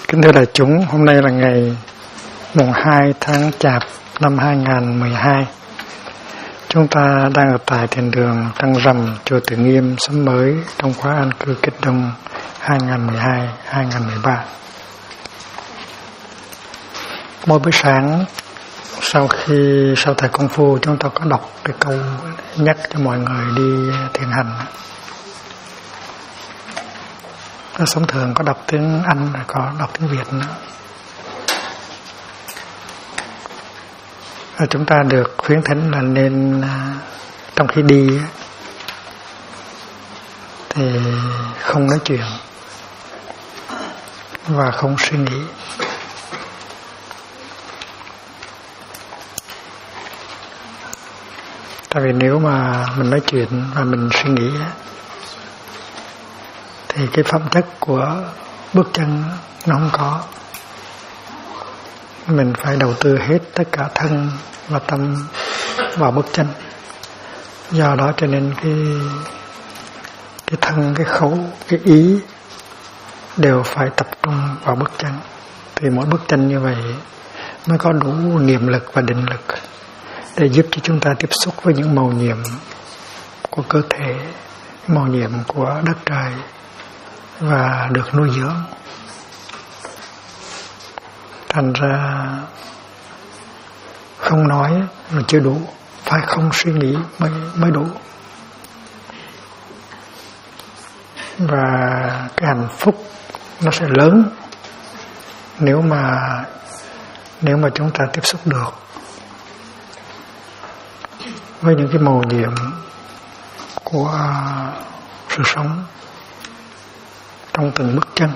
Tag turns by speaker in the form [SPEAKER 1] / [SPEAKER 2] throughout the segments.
[SPEAKER 1] Kính thưa đại chúng, hôm nay là ngày mùng 2 tháng Chạp năm 2012. Chúng ta đang ở tại thiền đường Trăng Rằm, chùa Từ Nghiêm, Xóm Mới trong khóa an cư Kết Đông 2012-2013. Mỗi buổi sáng sau thầy công phu, chúng ta có đọc cái câu nhắc cho mọi người đi thiền hành. Sống thường có đọc tiếng Anh, có đọc tiếng Việt nữa. Chúng ta được khuyến thỉnh là nên trong khi đi thì không nói chuyện và không suy nghĩ. Tại vì nếu mà mình nói chuyện và mình suy nghĩ thì cái phẩm chất của bước chân nó không có. Mình phải đầu tư hết tất cả thân và tâm vào bước chân. Do đó cho nên cái thân, cái khẩu, cái ý đều phải tập trung vào bước chân. Thì mỗi bước chân như vậy mới có đủ niệm lực và định lực để giúp cho chúng ta tiếp xúc với những màu nhiệm của cơ thể, màu nhiệm của đất trời và được nuôi dưỡng. Thành ra không nói là chưa đủ, phải không suy nghĩ mới đủ. Và cái hạnh phúc nó sẽ lớn nếu mà chúng ta tiếp xúc được với những cái màu nhiệm của sự sống trong từng bước chân.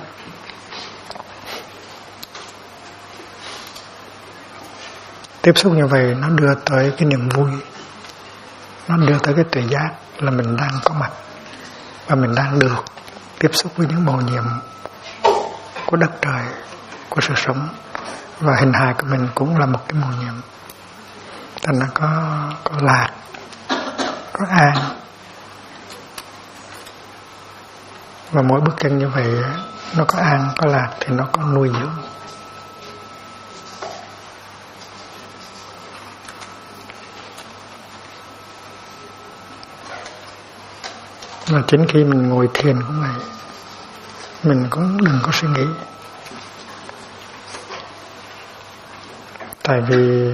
[SPEAKER 1] Tiếp xúc như vậy nó đưa tới cái niềm vui, nó đưa tới cái tuệ giác là mình đang có mặt và mình đang được tiếp xúc với những màu nhiệm của đất trời, của sự sống, và hình hài của mình cũng là một cái màu nhiệm. Thành nó có lạc, có an. Và mỗi bước chân như vậy nó có an, có lạc thì nó có nuôi dưỡng. Và chính khi mình ngồi thiền cũng vậy, mình cũng đừng có suy nghĩ. Tại vì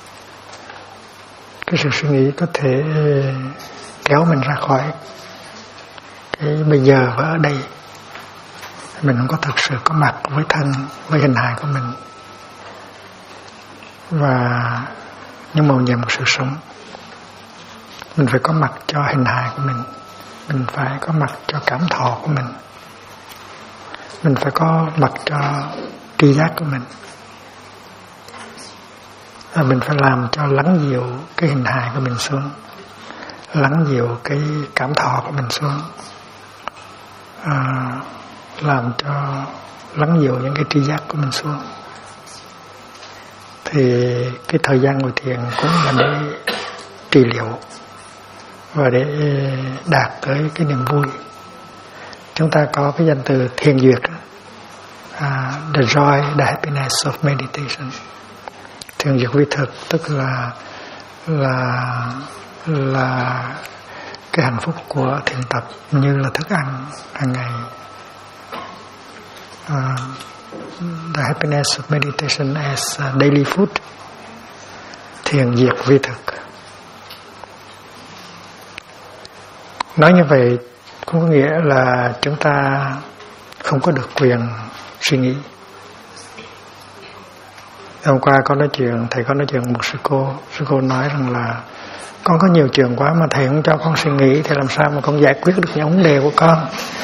[SPEAKER 1] cái sự suy nghĩ có thể kéo mình ra khỏi cái bây giờ và ở đây. Mình không có thực sự có mặt với thân, với hình hài của mình và những màu nhiệm của sự sống. Mình phải có mặt cho hình hài của mình phải có mặt cho cảm thọ của mình phải có mặt cho tri giác của mình. Và mình phải làm cho lắng dịu cái hình hài của mình xuống, lắng dịu cái cảm thọ của mình xuống, làm cho lắng dịu những cái tri giác của mình xuống. Thì cái thời gian ngồi thiền cũng là để trị liệu và để đạt tới cái niềm vui. Chúng ta có cái danh từ thiền duyệt, the joy, the happiness of meditation. Thiền duyệt vi thực tức là cái hạnh phúc của thiền tập như là thức ăn hàng ngày. The happiness of meditation as daily food. Thiền duyệt vi thực. Nói như vậy cũng có nghĩa là chúng ta không có được quyền suy nghĩ. Hôm qua thầy có nói chuyện một sư cô nói rằng là con có nhiều chuyện quá mà thầy không cho con suy nghĩ thì làm sao mà con giải quyết được những vấn đề của con.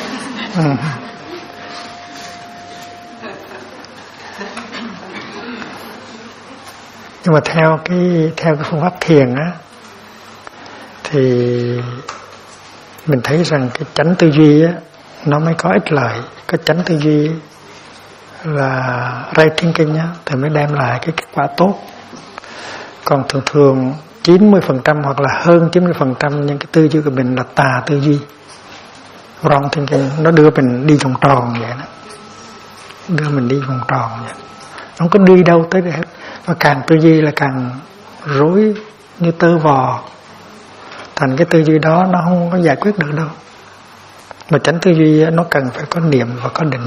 [SPEAKER 1] Nhưng mà theo cái phương pháp thiền á thì mình thấy rằng cái chánh tư duy á nó mới có ích lợi. Cái chánh tư duy là right thinking á thì mới đem lại cái kết quả tốt. Còn thường 90% hoặc là hơn 90% những cái tư duy của mình là tà tư duy, wrong thinking, nó đưa mình đi vòng tròn vậy đó. đưa mình đi vòng tròn vậy. Không có đi đâu tới đây hết. Và càng tư duy là càng rối như tơ vò. Thành cái tư duy đó nó không có giải quyết được đâu. Mà chánh tư duy nó cần phải có niệm và có định.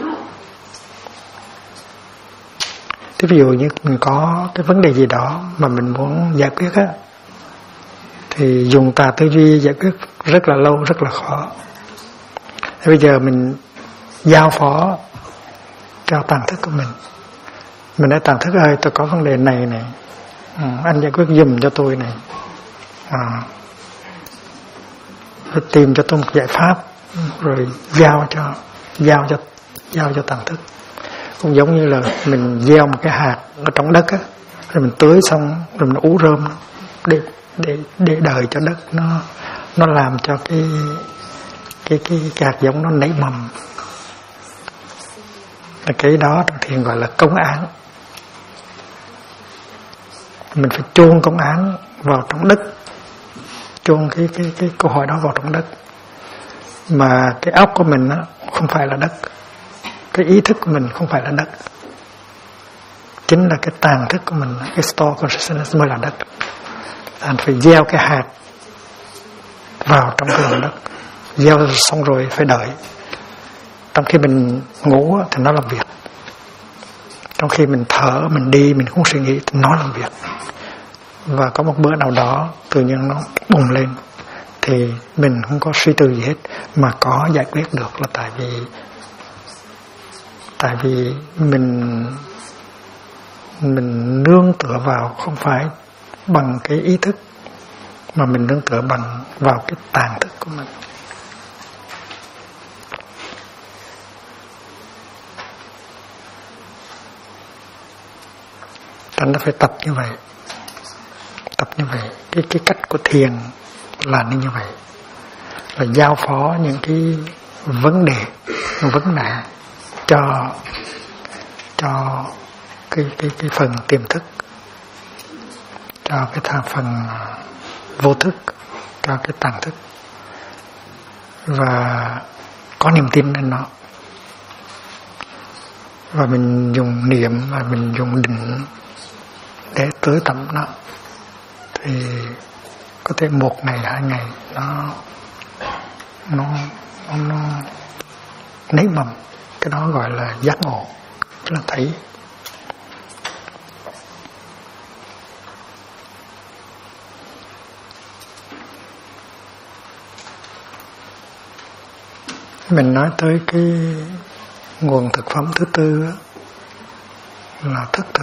[SPEAKER 1] Thế ví dụ như mình có cái vấn đề gì đó mà mình muốn giải quyết á, thì dùng tà tư duy giải quyết rất là lâu, rất là khó. Thế bây giờ mình giao phó cho tàng thức của mình. Mình nói tàng thức ơi, tôi có vấn đề này này, anh giải quyết giùm cho tôi này, rồi tìm cho tôi một giải pháp, rồi giao cho tàng thức. Cũng giống như là mình gieo một cái hạt ở trong đất á, rồi mình tưới xong rồi mình ủ rơm để đợi cho đất nó làm cho cái hạt giống nó nảy mầm. Cái đó trong thiền gọi là công án. Mình phải chôn công án vào trong đất, chôn cái câu hỏi đó vào trong đất. Mà cái óc của mình á không phải là đất, cái ý thức của mình không phải là đất, chính là cái tàng thức của mình, cái store consciousness mới là đất. Anh phải gieo cái hạt vào trong cái lòng đất, gieo xong rồi phải đợi. Trong khi mình ngủ thì nó làm việc, trong khi mình thở, mình đi, mình không suy nghĩ thì nó làm việc. Và có một bữa nào đó tự nhiên nó bùng lên, thì mình không có suy tư gì hết mà có giải quyết được, là tại vì mình nương tựa vào không phải bằng cái ý thức, mà mình nương tựa vào cái tàng thức của mình. Thành nó phải tập như vậy. Cái cách của thiền là như vậy, là giao phó những cái vấn đề, vấn nạn cho cái phần tiềm thức, cho cái phần vô thức, cho cái tàng thức, và có niềm tin lên nó. Và mình dùng niệm và mình dùng định để tưới tẩm nó, thì có thể 1 ngày 2 ngày nó nảy mầm. Cái đó gọi là giác ngộ, tức là thấy. Mình nói tới cái nguồn thực phẩm thứ tư đó, là thức thực.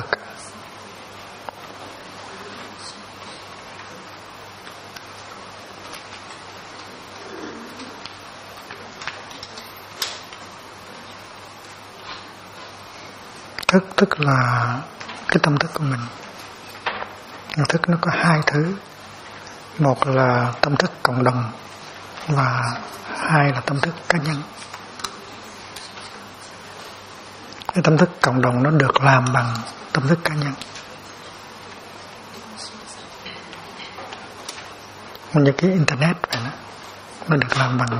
[SPEAKER 1] Thức là cái tâm thức của mình. Thức nó có 2 thứ. Một là tâm thức cộng đồng, và 2 là tâm thức cá nhân. Cái tâm thức cộng đồng nó được làm bằng tâm thức cá nhân. Như cái internet vậy đó, nó được làm bằng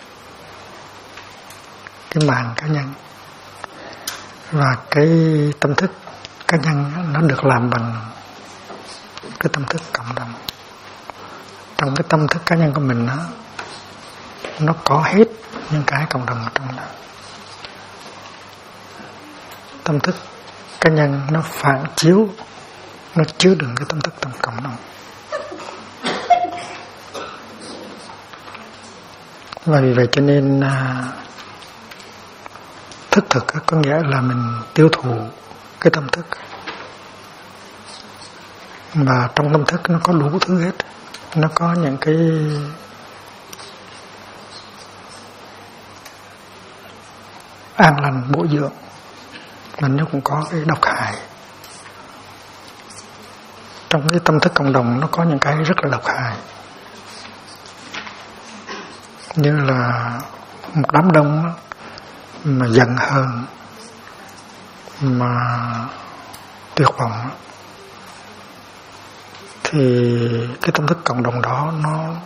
[SPEAKER 1] cái mạng cá nhân. Và cái tâm thức cá nhân nó được làm bằng cái tâm thức cộng đồng. Trong cái tâm thức cá nhân của mình nó có hết những cái cộng đồng ở trong đó. Tâm thức cá nhân nó phản chiếu, nó chứa đựng cái tâm thức cộng đồng. Và vì vậy cho nên thức thực có nghĩa là mình tiêu thụ cái tâm thức. Và trong tâm thức nó có đủ thứ hết. Nó có những cái an lành bổ dưỡng, mà nó cũng có cái độc hại. Trong cái tâm thức cộng đồng nó có những cái rất là độc hại, như là một đám đông mà giận hờn, mà tuyệt vọng, thì cái tâm thức cộng đồng đó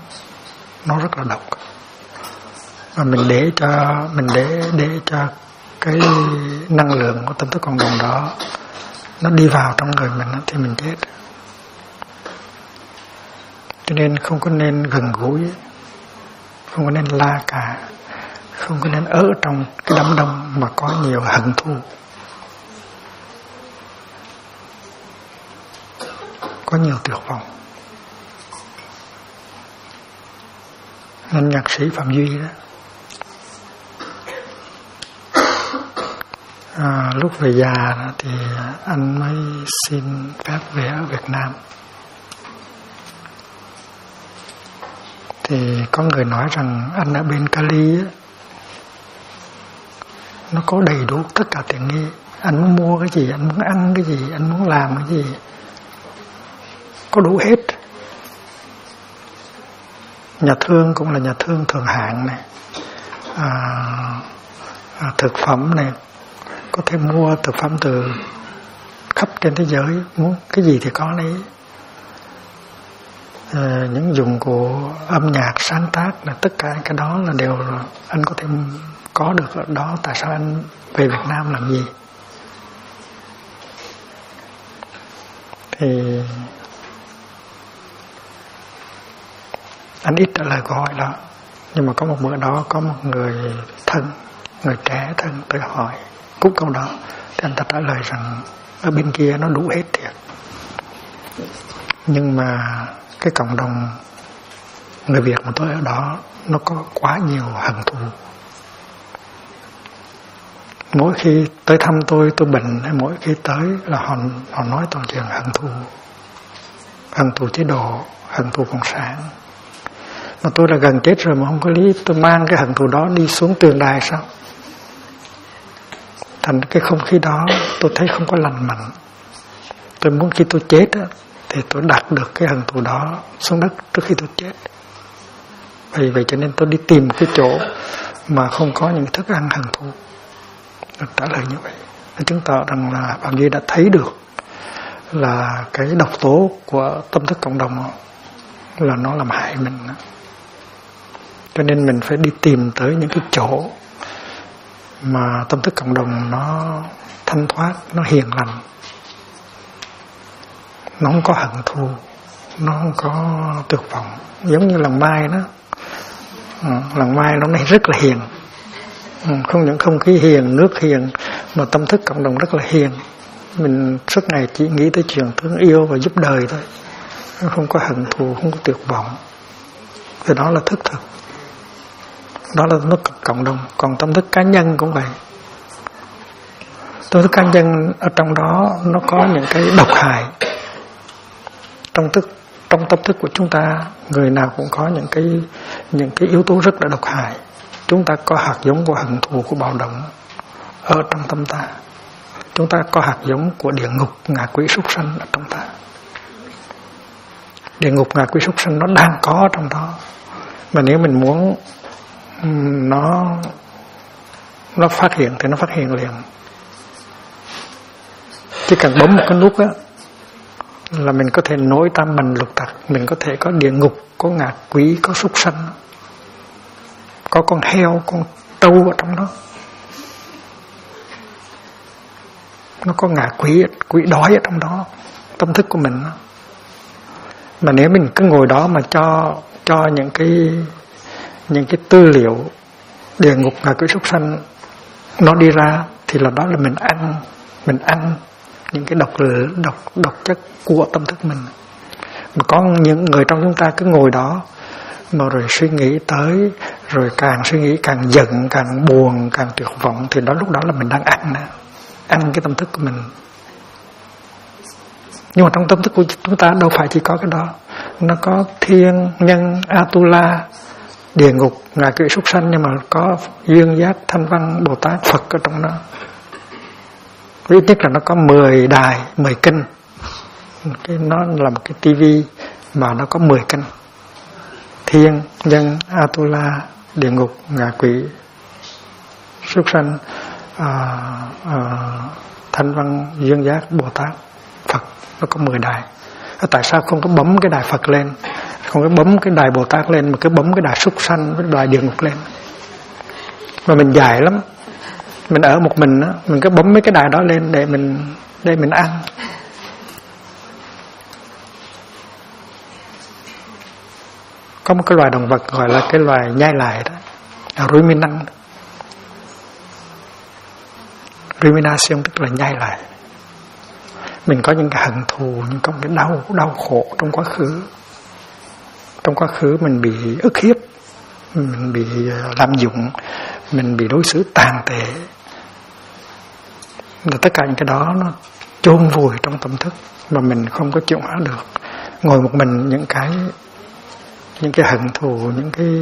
[SPEAKER 1] nó rất là độc. Và mình để cho cái năng lượng của tâm thức cộng đồng đó nó đi vào trong người mình thì mình chết. Cho nên không có nên gần gũi, không có nên la cà, không có nên ở trong cái đám đông mà có nhiều hận thù, có nhiều tuyệt vọng. Nên nhạc sĩ Phạm Duy đó, lúc về già thì anh mới xin phép về ở Việt Nam. Thì có người nói rằng anh ở bên Cali á, nó có đầy đủ tất cả tiện nghi. Anh muốn mua cái gì, anh muốn ăn cái gì, anh muốn làm cái gì, có đủ hết. Nhà thương cũng là nhà thương thượng hạng này, thực phẩm này, có thể mua thực phẩm từ khắp trên thế giới, muốn cái gì thì có đấy. Những dụng cụ âm nhạc sáng tác là tất cả cái đó là đều anh có thể có được ở đó. Tại sao anh về Việt Nam làm gì? Thì anh ít trả lời câu hỏi đó. Nhưng mà có một bữa đó có một người thân, người trẻ thân tới hỏi cúc câu đó, thì anh ta trả lời rằng ở bên kia nó đủ hết thiệt, nhưng mà cái cộng đồng người Việt mà tôi ở đó nó có quá nhiều hận thù. Mỗi khi tới thăm tôi bệnh hay mỗi khi tới là họ nói toàn chuyện hận thù chế độ, hận thù cộng sản. Mà tôi là gần chết rồi mà không có lý tôi mang cái hận thù đó đi xuống tường đài sao? Thành cái không khí đó tôi thấy không có lành mạnh. Tôi muốn khi tôi chết á, thì tôi đặt được cái hận thù đó xuống đất trước khi tôi chết. Vì vậy cho nên tôi đi tìm cái chỗ mà không có những thức ăn hận thù. Được trả lời như vậy, nó chứng tỏ rằng là Phạm Duy đã thấy được là cái độc tố của tâm thức cộng đồng là nó làm hại mình. Cho nên mình phải đi tìm tới những cái chỗ mà tâm thức cộng đồng nó thanh thoát, nó hiền lành, nó không có hận thù, nó không có tuyệt vọng. Giống như làng Mai đó, làng Mai nó này rất là hiền, không những không khí hiền, nước hiền, mà tâm thức cộng đồng rất là hiền. Mình suốt ngày chỉ nghĩ tới chuyện thương yêu và giúp đời thôi, không có hận thù, không có tuyệt vọng. Thì đó là thức thực, đó là tâm thức cộng đồng. Còn tâm thức cá nhân cũng vậy. Tâm thức cá nhân ở trong đó nó có những cái độc hại. Trong tâm thức của chúng ta, người nào cũng có những cái yếu tố rất là độc hại. Chúng ta có hạt giống của hận thù, của bạo động ở trong tâm ta. Chúng ta có hạt giống của địa ngục, ngạ quỷ, súc sanh ở trong ta. Địa ngục, ngạ quỷ, súc sanh nó đang có trong đó. Mà nếu mình muốn nó phát hiện thì nó phát hiện liền. Chỉ cần bấm một cái nút á là mình có thể nối tam bành lục tặc, mình có thể có địa ngục, có ngạ quỷ, có súc sanh, có con heo, con trâu ở trong đó. Nó có ngạ quỷ, quỷ đói ở trong đó, tâm thức của mình. Mà nếu mình cứ ngồi đó mà cho những cái tư liệu địa ngục, ngạ quỷ, súc sanh nó đi ra, thì là đó là mình ăn những cái độc chất của tâm thức mình. Mà có những người trong chúng ta cứ ngồi đó mà rồi suy nghĩ tới, rồi càng suy nghĩ càng giận, càng buồn, càng tuyệt vọng, thì lúc đó là mình đang ăn cái tâm thức của mình. Nhưng mà trong tâm thức của chúng ta đâu phải chỉ có cái đó, nó có thiên nhân Atula, địa ngục, ngạ quỷ, súc sanh, nhưng mà có duyên giác, thanh văn, Bồ Tát, Phật ở trong đó. Ít nhất là nó có 10 đài, 10 kênh. Nó là một cái tivi mà nó có 10 kênh. Thiên, nhân, Atula, địa ngục, ngạ quỷ, súc sanh, thanh văn, duyên giác, Bồ Tát, Phật. Nó có 10 đài. Tại sao không có bấm cái đài Phật lên, không có bấm cái đài Bồ Tát lên, mà cứ bấm cái đài súc sanh với đài địa ngục lên? Mà mình dài lắm. Mình ở một mình á, mình cứ bấm mấy cái đài đó lên để mình ăn. Có một cái loài động vật gọi là cái loài nhai lại đó, ruminant. Rumination tức là nhai lại. Mình có những cái hận thù, những cái đau khổ trong quá khứ. Trong quá khứ mình bị ức hiếp, mình bị lạm dụng, mình bị đối xử tàn tệ. Và tất cả những cái đó nó chôn vùi trong tâm thức mà mình không có chuyển hóa được. Ngồi một mình những cái hận thù, những cái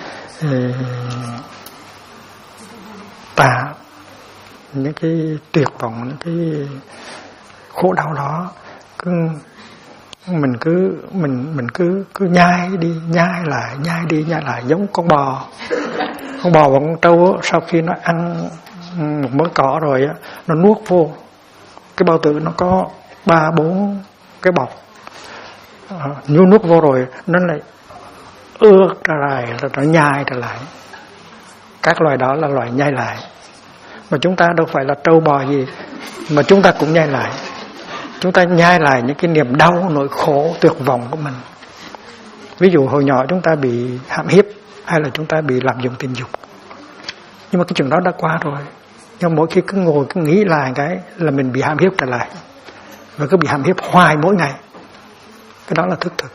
[SPEAKER 1] những cái tuyệt vọng, những cái khổ đau đó, mình cứ nhai đi nhai lại giống con bò và con trâu sau khi nó ăn một mớ cỏ rồi á, nó nuốt vô cái bao tử, nó có 3-4 cái bọc, nuốt vô rồi nó lại ướt ra lại, rồi nó nhai trở lại. Các loài đó là loài nhai lại. Mà chúng ta đâu phải là trâu bò gì mà chúng ta cũng nhai lại. Chúng ta nhai lại những cái niềm đau, nỗi khổ, tuyệt vọng của mình. Ví dụ hồi nhỏ chúng ta bị hãm hiếp, hay là chúng ta bị lạm dụng tình dục. Nhưng mà cái chuyện đó đã qua rồi. Nhưng mỗi khi cứ ngồi cứ nghĩ lại cái là mình bị hãm hiếp trở lại, và cứ bị hãm hiếp hoài mỗi ngày. Cái đó là thức thực.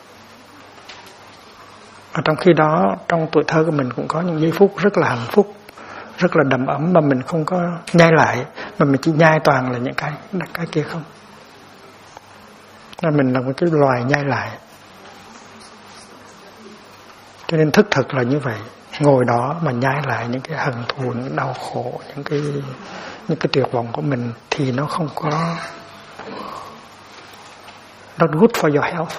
[SPEAKER 1] Và trong khi đó, trong tuổi thơ của mình cũng có những giây phút rất là hạnh phúc, rất là đầm ấm mà mình không có nhai lại, mà mình chỉ nhai toàn là những cái kia không. Nên mình là một cái loài nhai lại. Cho nên thức thực là như vậy. Ngồi đó mà nhai lại những cái hận thù, những đau khổ, những cái tuyệt vọng của mình thì nó không có not good for your health,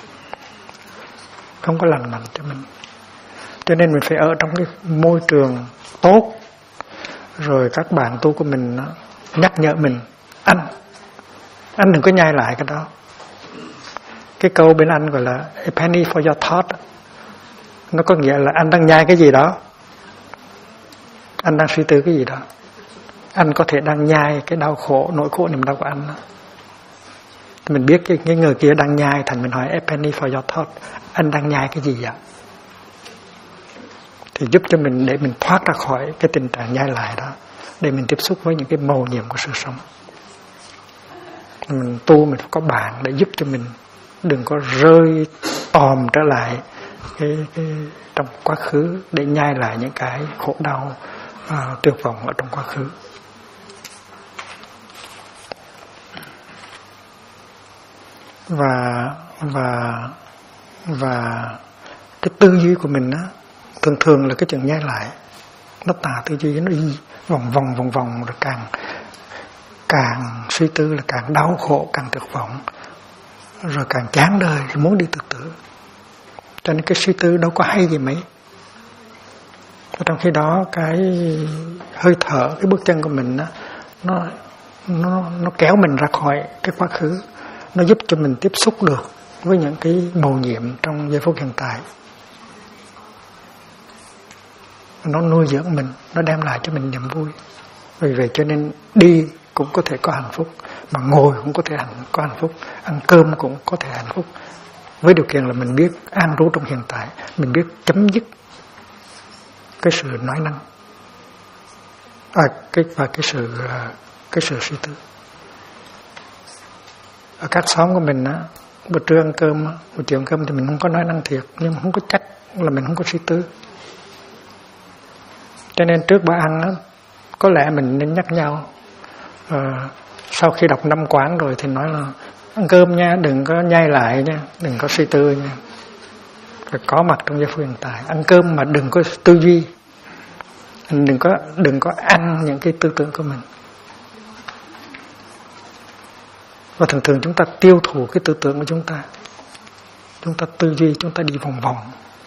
[SPEAKER 1] không có lành mạnh cho mình. Cho nên mình phải ở trong cái môi trường tốt. Rồi các bạn tu của mình nó nhắc nhở mình, anh đừng có nhai lại cái đó. Cái câu bên Anh gọi là a penny for your thought. Nó có nghĩa là anh đang nhai cái gì đó, anh đang suy tư cái gì đó. Anh có thể đang nhai cái đau khổ, nỗi khổ niềm đau của anh đó. Mình biết cái người kia đang nhai, thành mình hỏi a penny for your thought, anh đang nhai cái gì vậy? Thì giúp cho mình, để mình thoát ra khỏi cái tình trạng nhai lại đó, để mình tiếp xúc với những cái mầu nhiệm của sự sống. Mình tu mình phải có bạn để giúp cho mình đừng có rơi tòm trở lại cái trong quá khứ, để nhai lại những cái khổ đau, tuyệt vọng ở trong quá khứ. Và cái tư duy của mình á, thường là cái chuyện nhai lại, nó tà tư duy, nó đi vòng vòng rồi càng suy tư là càng đau khổ, càng tuyệt vọng, rồi càng chán đời, rồi muốn đi tự tử. Cho nên cái suy tư đâu có hay gì mấy. Trong khi đó cái hơi thở, cái bước chân của mình á, nó kéo mình ra khỏi cái quá khứ, nó giúp cho mình tiếp xúc được với những cái mầu nhiệm trong giây phút hiện tại. Nó nuôi dưỡng mình, nó đem lại cho mình niềm vui. Vì vậy cho nên đi cũng có thể có hạnh phúc, mà ngồi cũng có thể có hạnh phúc, ăn cơm cũng có thể hạnh phúc, với điều kiện là mình biết an trú trong hiện tại, mình biết chấm dứt cái sự nói năng và cái sự suy tư. Ở các xóm của mình á, buổi trưa ăn cơm, buổi chiều ăn cơm thì mình không có nói năng thiệt, nhưng mà không có chắc là mình không có suy tư. Cho nên trước bữa ăn á, có lẽ mình nên nhắc nhau. Sau khi đọc 5 quán rồi thì nói là ăn cơm nha, đừng có nhai lại nha, đừng có suy tư nha, phải có mặt trong giây phút hiện tại. Ăn cơm mà đừng có tư duy, đừng có ăn những cái tư tưởng của mình. Và thường chúng ta tiêu thụ cái tư tưởng của chúng ta tư duy, chúng ta đi vòng vòng.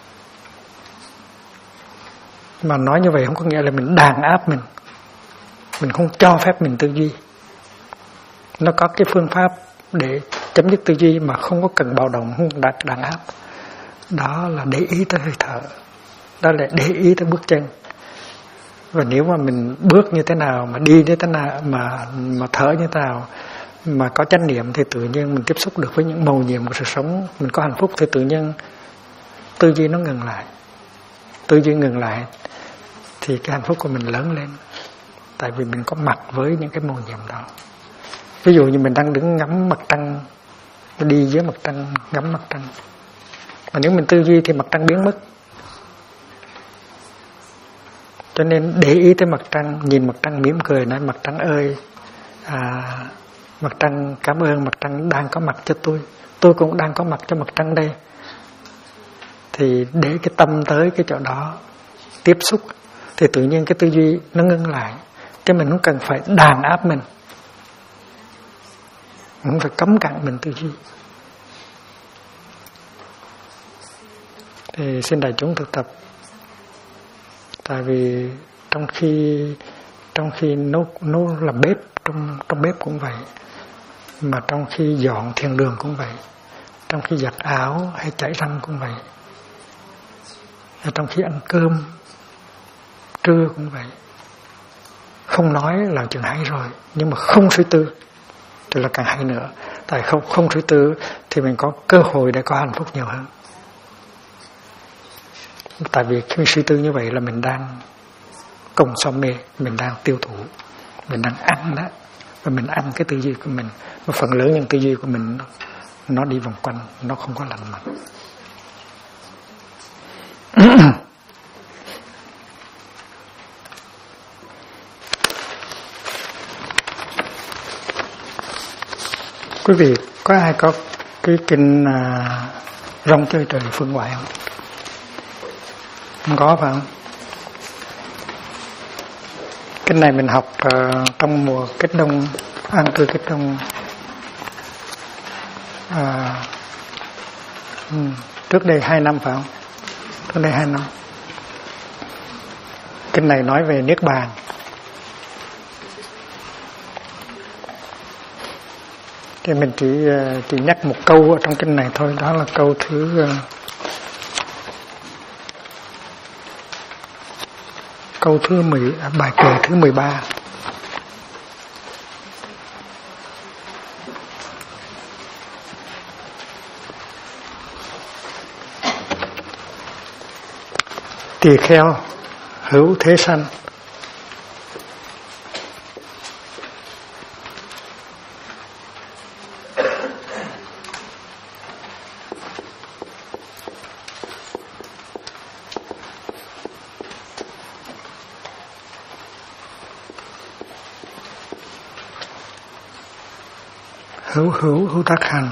[SPEAKER 1] Mà nói như vậy không có nghĩa là mình đàn áp mình không cho phép mình tư duy. Nó có cái phương pháp để chấm dứt tư duy mà không có cần bạo động, không đàn áp. Đó là để ý tới hơi thở, đó là để ý tới bước chân, Và nếu mà mình bước như thế nào, mà đi như thế nào, mà thở như thế nào, mà có chánh niệm, thì tự nhiên mình tiếp xúc được với những màu nhiệm của sự sống, mình có hạnh phúc, thì tự nhiên tư duy nó ngừng lại. Tư duy ngừng lại thì cái hạnh phúc của mình lớn lên, tại vì mình có mặt với những cái màu nhiệm đó. Ví dụ như mình đang đứng ngắm mặt trăng, đi dưới mặt trăng, ngắm mặt trăng, mà nếu mình tư duy thì mặt trăng biến mất. Cho nên để ý tới mặt trăng, nhìn mặt trăng mỉm cười, nói mặt trăng ơi, mặt trăng cảm ơn mặt trăng đang có mặt cho tôi cũng đang có mặt cho mặt trăng đây. Thì để cái tâm tới cái chỗ đó tiếp xúc, thì tự nhiên cái tư duy nó ngưng lại. Chứ mình không cần phải đàn áp mình, không phải cấm cản mình tư duy. Thì xin đại chúng thực tập. Tại vì trong khi nấu làm bếp, trong bếp cũng vậy, mà trong khi dọn thiền đường cũng vậy, trong khi giặt áo hay chải răng cũng vậy, và trong khi ăn cơm trưa cũng vậy. Không nói là chừng hay rồi, nhưng mà không suy tư thì là càng hay nữa. Tại không suy tư thì mình có cơ hội để có hạnh phúc nhiều hơn. Tại vì khi suy tư như vậy là mình đang công so mê, mình đang tiêu thụ, mình đang ăn đó. Và mình ăn cái tư duy của mình, và phần lớn những tư duy của mình nó đi vòng quanh, nó không có lành mạnh. Quý vị có ai có cái kinh Rong Chơi Trời Phương Ngoại không? Không có phải không? Kinh này mình học trong mùa Kết Đông, an cư Kết Đông, trước đây 2 năm phải không? Trước đây 2 năm. Kinh này nói về Niết Bàn. Thì mình chỉ nhắc một câu ở trong kinh này thôi, đó là câu thứ bài kệ thứ 13. Tỳ kheo hữu thế sanh, hữu tác hành,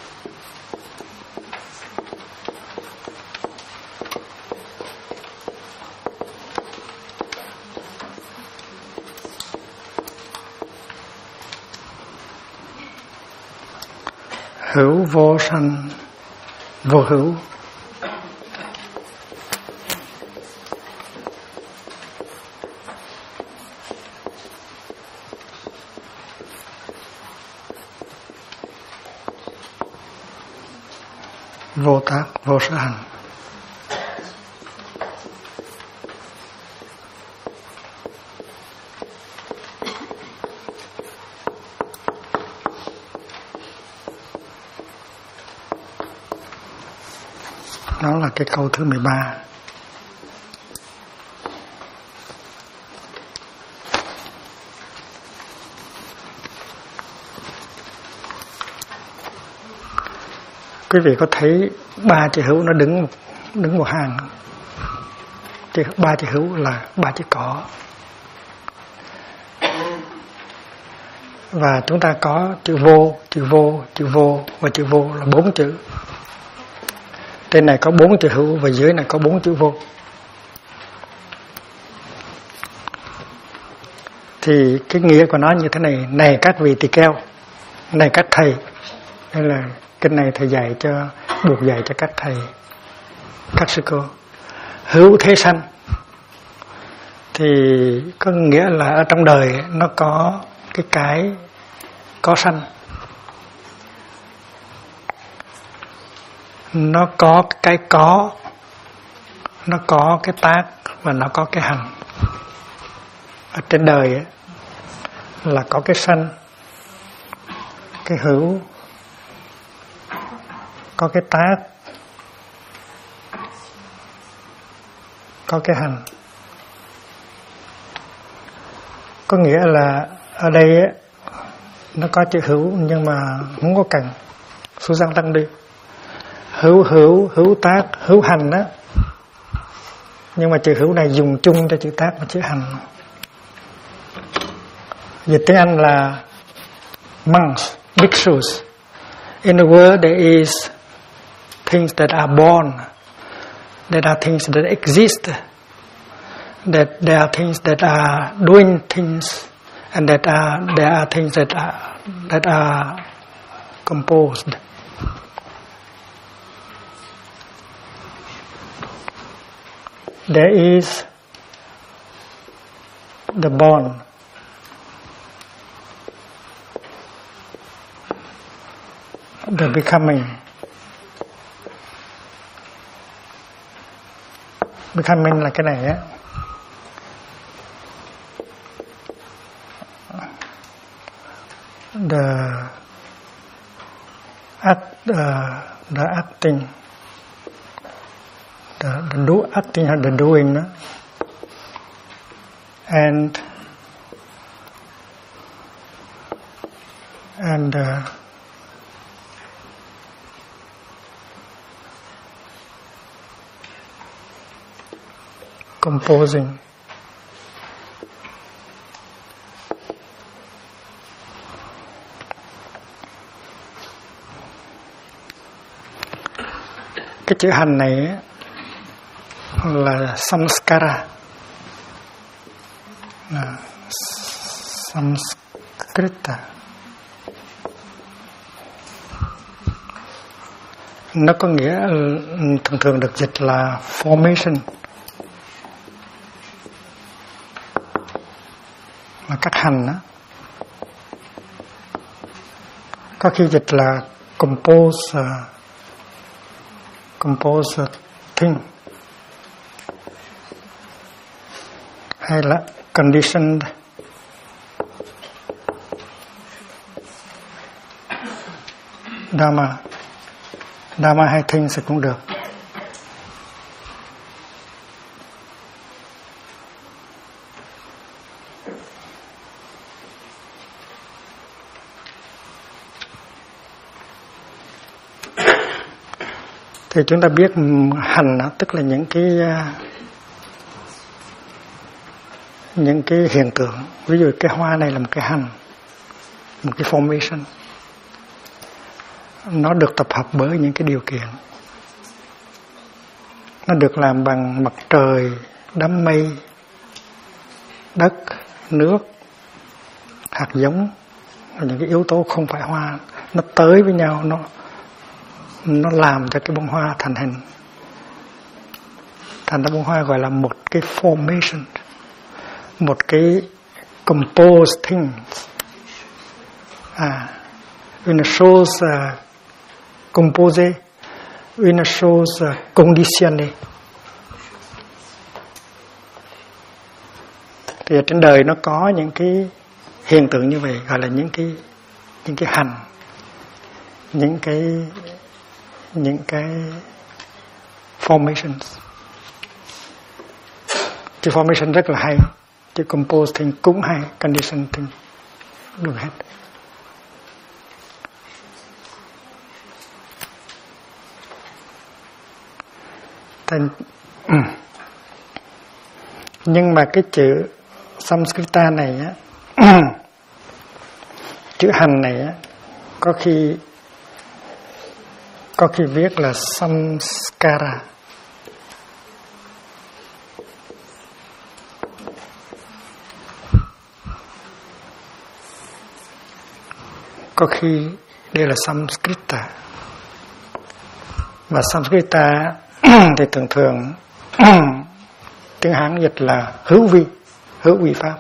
[SPEAKER 1] hữu vô sanh vô hữu, vô tác vô sở hành. Đó là cái câu thứ 13. Quý vị có thấy 3 chữ hữu nó đứng một hàng không? 3 chữ hữu là 3 chữ có. Và chúng ta có chữ vô và chữ vô là 4 chữ. Trên này có 4 chữ hữu và dưới này có 4 chữ vô. Thì cái nghĩa của nó như thế này: này các vị tỳ kheo, này các thầy. Đây là kinh này thầy dạy buộc dạy cho các thầy, các sư cô. Hữu thế sanh thì có nghĩa là ở trong đời nó có cái có sanh, nó có nó có cái tác và nó có cái hành. ở trên đời ấy, là có cái sanh, cái hữu, có cái tác, có cái hành. Có nghĩa là ở đây ấy, nó có chữ hữu nhưng mà không có cần số gian tăng đi. Hữu tác, hữu hành đó. Nhưng mà chữ hữu này dùng chung cho chữ tác và chữ hành. Dịch tiếng Anh là monks, bhikshus. In the world there is things that are born, there are things that exist, that there are things that are doing things, and there are things that are composed. There is the born, the becoming. Becoming là cái này á. The acting, acting hay the doing đó. And composing. Cái chữ hành này là samskara, samskrita. Nó có nghĩa thường được dịch là formation, là các hành đó. Có khi dịch là compose thing, hay là conditioned, dharma hay things cũng được. Thì chúng ta biết hành tức là những cái hiện tượng. Ví dụ cái hoa này là một cái hành, một cái formation. Nó được tập hợp bởi những cái điều kiện. Nó được làm bằng mặt trời, đám mây, đất, nước, hạt giống, những cái yếu tố không phải hoa. Nó tới với nhau, nó làm cho cái bông hoa thành hình. Thành ra bông hoa gọi là một cái formation, một cái composed thing. Une chose composée, une chose conditionnée. Thì ở trên đời nó có những cái hiện tượng như vậy, gọi là những cái hành, những cái formations. Chữ formation rất là hay, chữ compose thing cũng hay, condition thing được hết. Nhưng mà cái chữ Samskrita này á, chữ hành này á, có khi viết là samskara. Có khi đây là Samskrita. Và Samskrita thì thường tiếng Hán dịch là hữu vi pháp.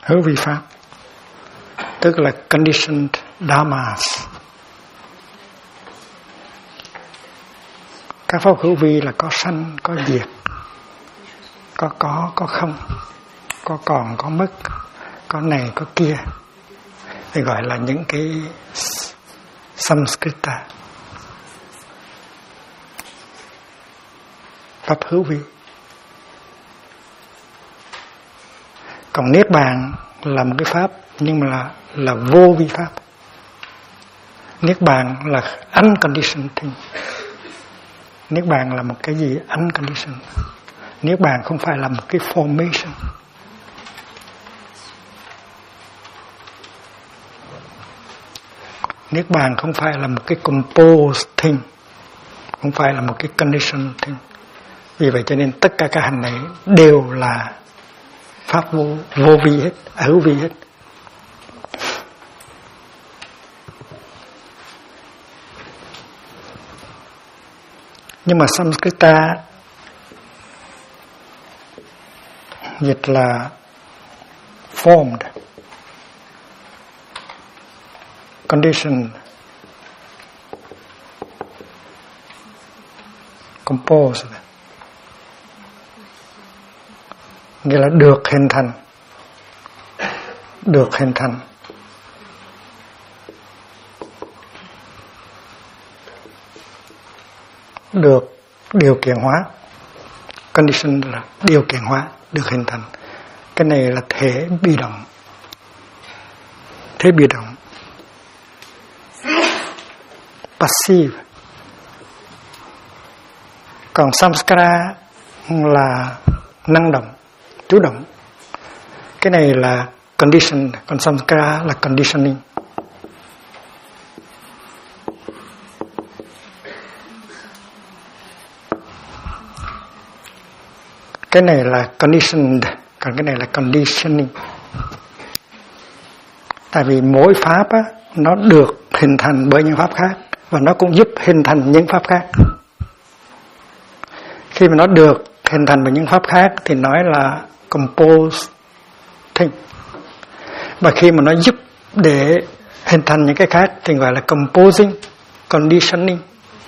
[SPEAKER 1] hữu vi pháp, tức là conditioned dharmas. Các pháp hữu vi là có sanh, có diệt, có không, có còn, có mất, có này, có kia, thì gọi là những cái samskrita, pháp hữu vi. Còn niết bàn là một cái pháp, nhưng mà là vô vi pháp. Niết bàn là unconditioned thing. Niết bàn là một cái gì unconditioned. Niết bàn không phải là một cái formation. Niết bàn không phải là một cái composed thing, không phải là một cái conditioned thing. Vì vậy cho nên tất cả các hành này đều là pháp vô vi hết, hữu vi hết. Nhưng mà Samskrita dịch là formed, conditioned, composed, nghĩa là được hình thành, được hình thành. Được điều kiện hóa. Condition là điều kiện hóa, được hình thành. Cái này là thể bị động. Thế bị động. Passive. Còn samskara là năng động, chủ động. Cái này là condition, còn samskara là conditioning. Cái này là conditioned, còn cái này là conditioning. Tại vì mỗi pháp á, nó được hình thành bởi những pháp khác, và nó cũng giúp hình thành những pháp khác. Khi mà nó được hình thành bởi những pháp khác thì nói là composed thing. Và khi mà nó giúp để hình thành những cái khác thì gọi là composing, conditioning.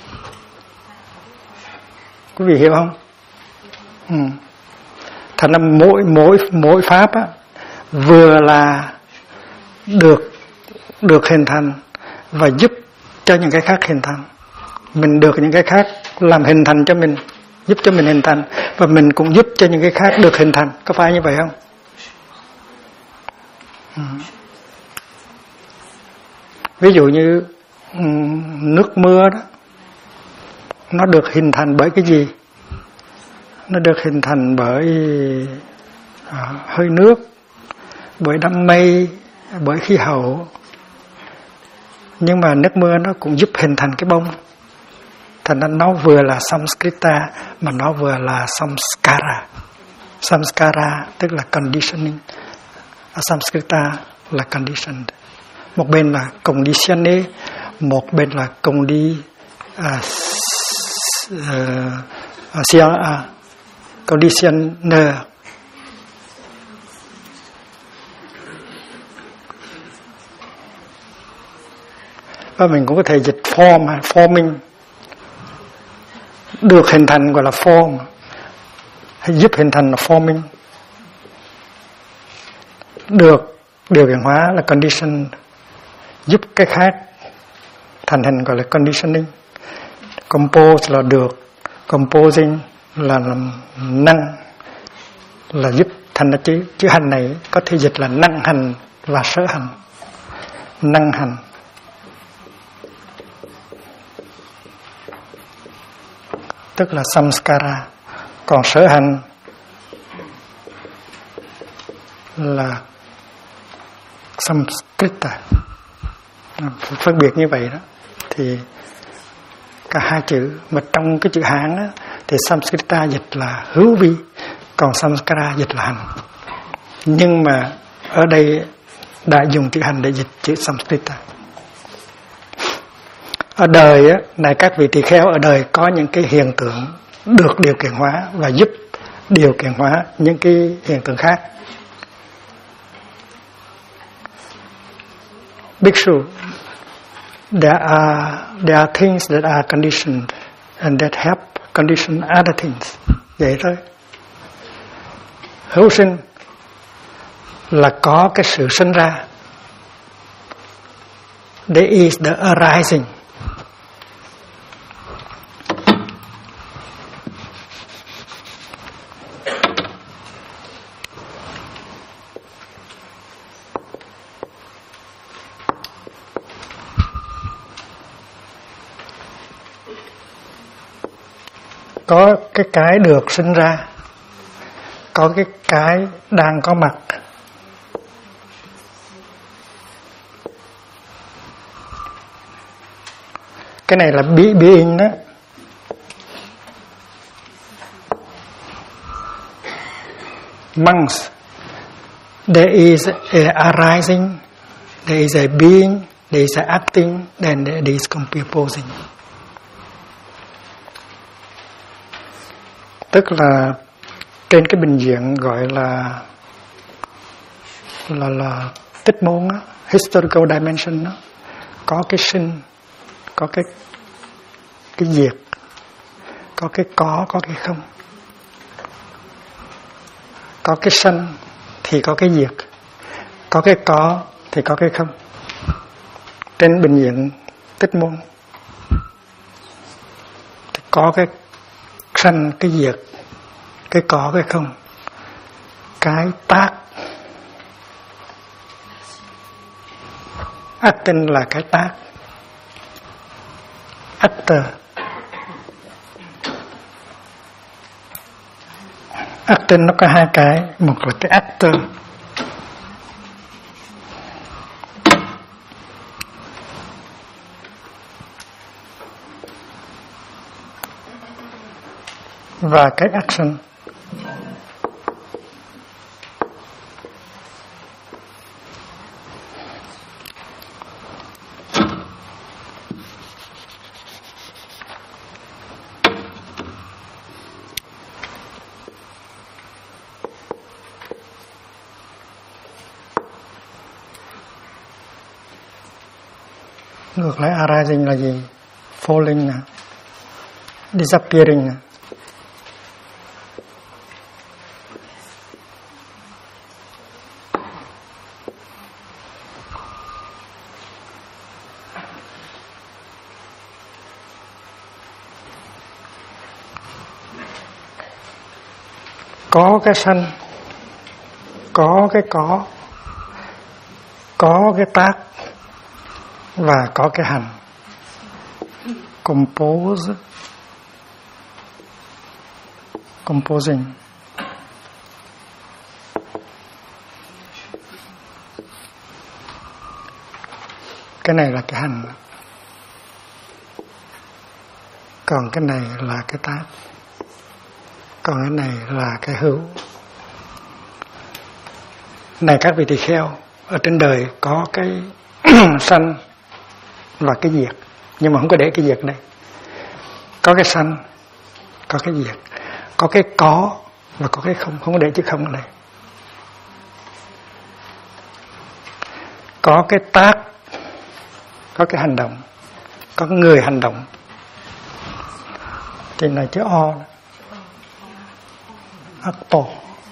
[SPEAKER 1] Quý vị hiểu không? Thành ra mỗi pháp á, vừa là được hình thành và giúp cho những cái khác hình thành. Mình được những cái khác làm hình thành cho mình, giúp cho mình hình thành, và mình cũng giúp cho những cái khác được hình thành. Có phải như vậy không? Ví dụ như nước mưa đó, nó được hình thành bởi cái gì? Nó được hình thành bởi hơi nước, bởi đám mây, bởi khí hậu. Nhưng mà nước mưa nó cũng giúp hình thành cái bông. Thành ra nó vừa là samskrita mà nó vừa là samskara. Samskara tức là conditioning, samskrita là conditioned. Một bên là conditioné, một bên là conditioner. Và mình cũng có thể dịch forming, được hình thành gọi là form, hay giúp hình thành là forming. Được điều kiện hóa là condition, giúp cái khác thành hình gọi là conditioning. Compose là được, composing là làm năng, là giúp thành ra chữ hành này có thể dịch là năng hành và sở hành. Năng hành tức là samskara, còn sở hành là samskrita. Phân biệt như vậy đó. Thì cả hai chữ, mà trong cái chữ Hán á, thì samskrita dịch là hữu vi, còn samskara dịch là hành. Nhưng mà ở đây đã dùng chữ hành để dịch chữ samskrita. Ở đời á, này các vị tỳ kheo, ở đời có những cái hiện tượng được điều kiện hóa và giúp điều kiện hóa những cái hiện tượng khác. Bhikshu, there are things that are conditioned and that help condition other things. Vậy thôi. Hữu sinh là có cái sự sinh ra. There is the arising. Có cái được sinh ra, có cái đang có mặt. Cái này là being đó. Monks, there is a arising, there is a being, there is a acting, then there is composing. Tức là trên cái bình diện gọi là tích môn á, historical dimension đó, có cái sinh, có cái diệt, có cái không, có cái sanh thì có cái diệt, có cái có thì có cái không. Trên bình diện tích môn thì có cái sanh, cái diệt, cái có, cái không, cái tác. Acting là cái tác. Actor. Acting nó có hai cái, một là cái actor. Và cái action. Ngược lại arising là gì? Falling nè, disappearing nè. Có cái sanh, có cái tác và có cái hành. Composing. Cái này là cái hành, còn cái này là cái tác, còn cái này là cái hữu. Này các vị tỳ kheo, ở trên đời có cái sanh và cái diệt, nhưng mà không có để cái diệt đây. Có cái sanh, có cái diệt, có cái có và có cái không, không có để chữ không ở đây. Có cái tác, có cái hành động, có cái người hành động. Thì này chữ o, actor.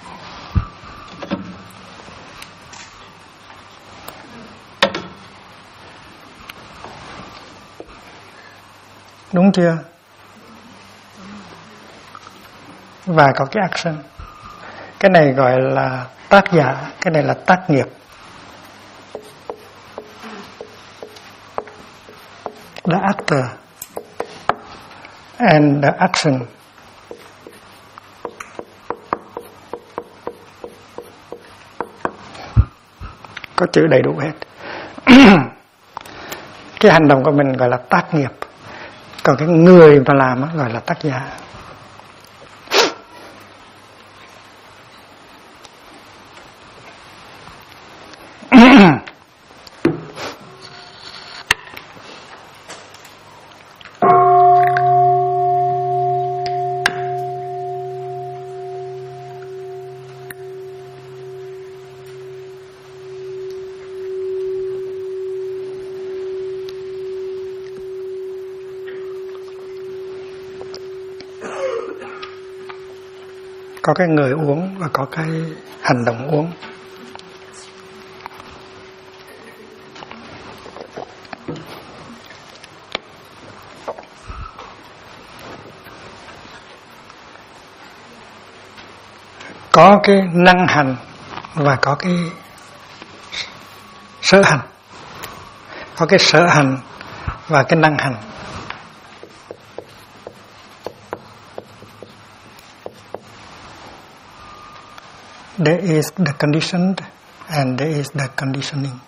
[SPEAKER 1] Đúng chưa? Và có cái action. Cái này gọi là tác giả, cái này là tác nghiệp. The actor and the action. Có chữ đầy đủ hết. Cái hành động của mình gọi là tác nghiệp, còn cái người mà làm gọi là tác giả. có cái người uống và có cái hành động uống. Có cái năng hành và có cái sở hành. Có cái sở hành và cái năng hành. There is the conditioned and there is the conditioning.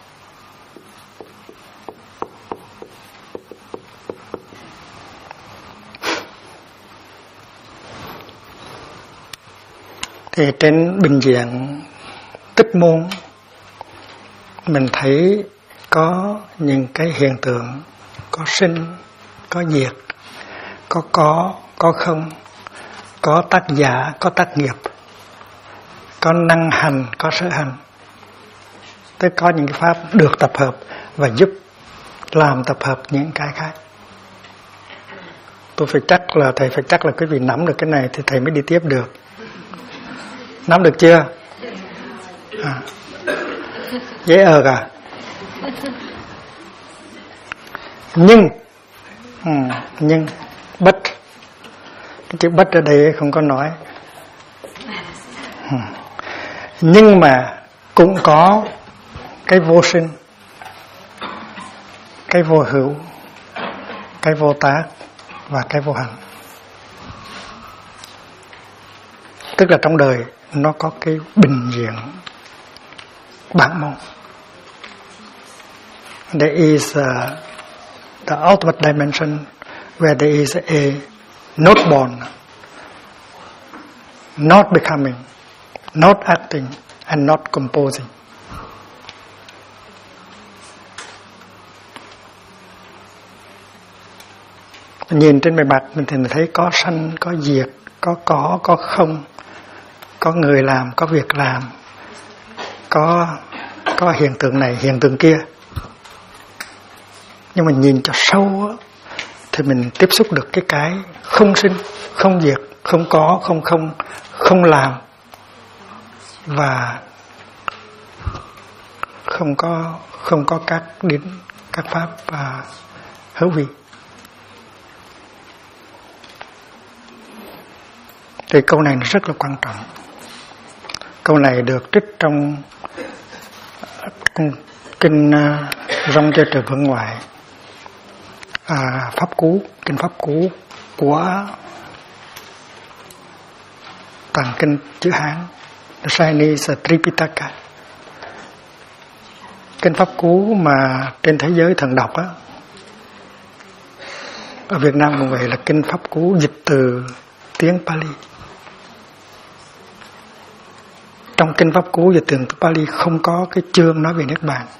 [SPEAKER 1] Thì trên bình diện tích môn mình thấy có những cái hiện tượng, có sinh, có diệt, có không, có tác giả, có tác nghiệp, có năng hành, có sở hành. Tức có những cái pháp được tập hợp và giúp làm tập hợp những cái khác. Thầy phải chắc là quý vị nắm được cái này thì thầy mới đi tiếp được. Nắm được chưa? Dễ cả. Nhưng bất, cái chữ bất ở đây không có nói. Nhưng mà cũng có cái vô sinh, cái vô hữu, cái vô tác và cái vô hành. Tức là trong đời nó có cái bình diện bản môn. There is the ultimate dimension where there is a not born, not becoming, not acting and not composing. Nhìn trên bề mặt mình thì thấy có sanh, có diệt, có không, có người làm, có việc làm, có hiện tượng này, hiện tượng kia. Nhưng mà nhìn cho sâu á, thì mình tiếp xúc được cái không sinh, không diệt, không có, không làm và không có các pháp hữu vi. Thì câu này rất là quan trọng. Câu này được trích trong kinh Rong Chơi Trời Vân Ngoại, Pháp Cú, kinh Pháp Cú của tạng kinh chữ Hán, The Chinese Tripitaka. Kinh Pháp Cú mà trên thế giới thường đọc á, ở Việt Nam cũng vậy, là kinh Pháp Cú dịch từ tiếng Pali. Trong kinh Pháp Cú dịch từ tiếng Pali không có cái chương nói về Niết Bàn.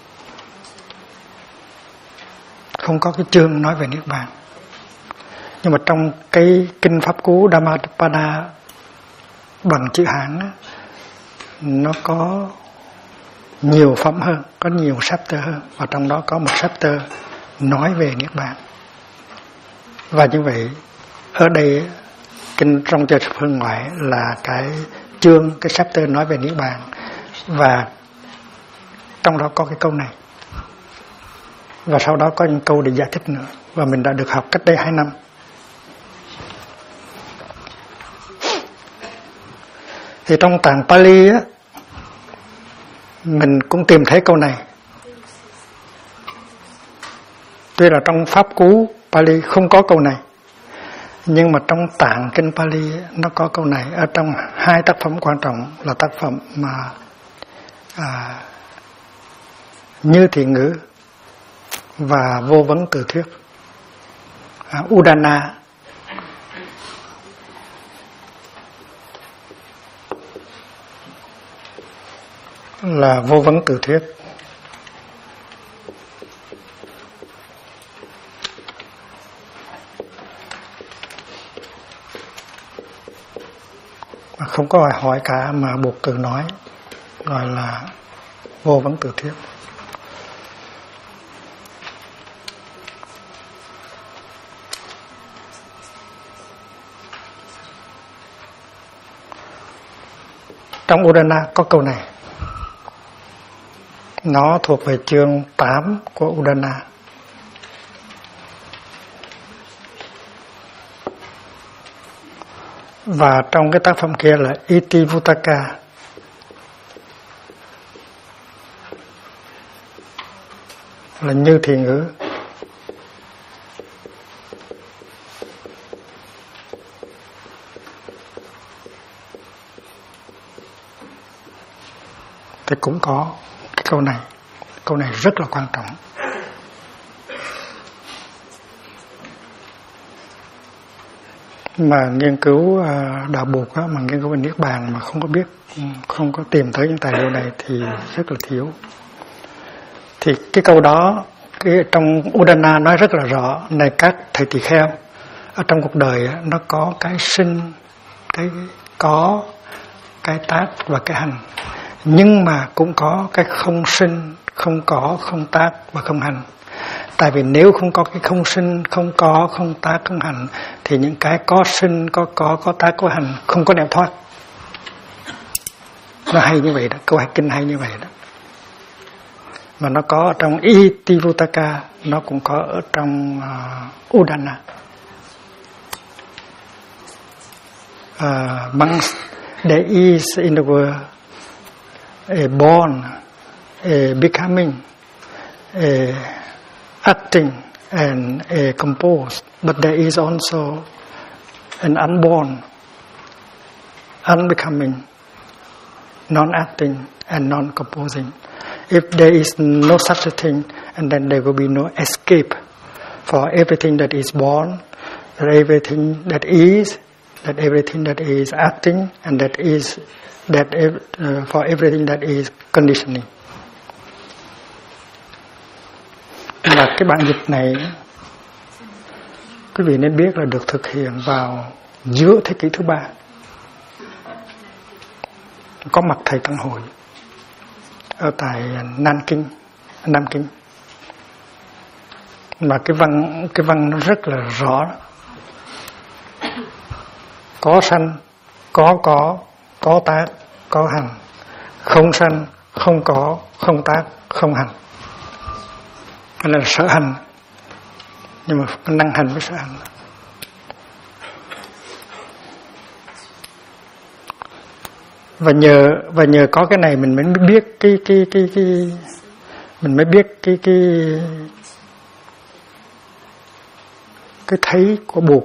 [SPEAKER 1] Không có cái chương nói về Niết Bàn. Nhưng mà trong cái kinh Pháp Cú Dhammapada bằng chữ Hán á, nó có nhiều phẩm hơn, có nhiều chapter hơn, và trong đó có một chapter nói về Niết Bàn. Và như vậy ở đây kinh Rong Chơi Trời Vân Ngoại là cái chương, cái chapter nói về Niết Bàn, và trong đó có cái câu này, và sau đó có những câu để giải thích nữa, và mình đã được học cách đây 2 năm. Thì trong tạng Pali á, mình cũng tìm thấy câu này. Tuy là trong Pháp Cú Pali không có câu này, nhưng mà trong tạng kinh Pali nó có câu này. Ở trong 2 tác phẩm quan trọng là tác phẩm mà Như Thiện Ngữ và Vô Vấn Từ Thuyết, Udana. Là Vô Vấn Từ Thuyết. Mà không có ai hỏi cả mà buộc tự nói, gọi là Vô Vấn Từ Thuyết. trong Udana có câu này. Nó thuộc về chương 8 của Udana. Và trong cái tác phẩm kia là Iti Vuttaka. Là như thị ngữ. Thì cũng có cái câu này. Câu này rất là quan trọng. Mà nghiên cứu đạo Bụt á, mà nghiên cứu về Niết Bàn mà không có biết, không có tìm tới những tài liệu này thì rất là thiếu. Thì cái câu đó trong Udana nói rất là rõ. Này các thầy tỳ kheo, ở trong cuộc đời á, nó có cái sinh, cái có, cái tác và cái hành. Nhưng mà cũng có cái không sinh, không có, không tác và không hành. Tại vì nếu không có cái không sinh, không có, không tác, không hành thì những cái có sinh, có tác, có hành không có nẻo thoát. Nó hay như vậy đó, câu kinh hay như vậy đó. Mà nó có ở trong Iti Vuttaka, nó cũng có ở trong Udana. Amongst there is in the world a born, a becoming, a acting and a composed, but there is also an unborn, unbecoming, non-acting and non-composing. If there is no such a thing, and then there will be no escape for everything that is born, for everything that is acting, and for everything that is conditioning. Và cái bản dịch này quý vị nên biết là được thực hiện vào giữa thế kỷ thứ 3. Có mặt thầy Tăng Hội ở tại Nam Kinh. Mà cái văn nó rất là rõ. Có sanh, có tác, có hành. Không sanh, không có, không tác, không hành. Cái là sở hành. Nhưng mà năng hành với sở hành. Và nhờ có cái này mình mới biết mình mới biết cái thấy của Bụt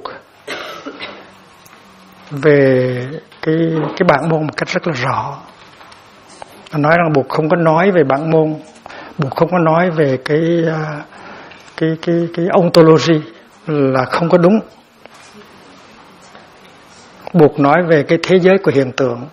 [SPEAKER 1] về cái bản môn một cách rất là rõ. Nói rằng Bụt không có nói về bản môn, Bụt không có nói về cái ontology là không có đúng. Bụt nói về cái thế giới của hiện tượng.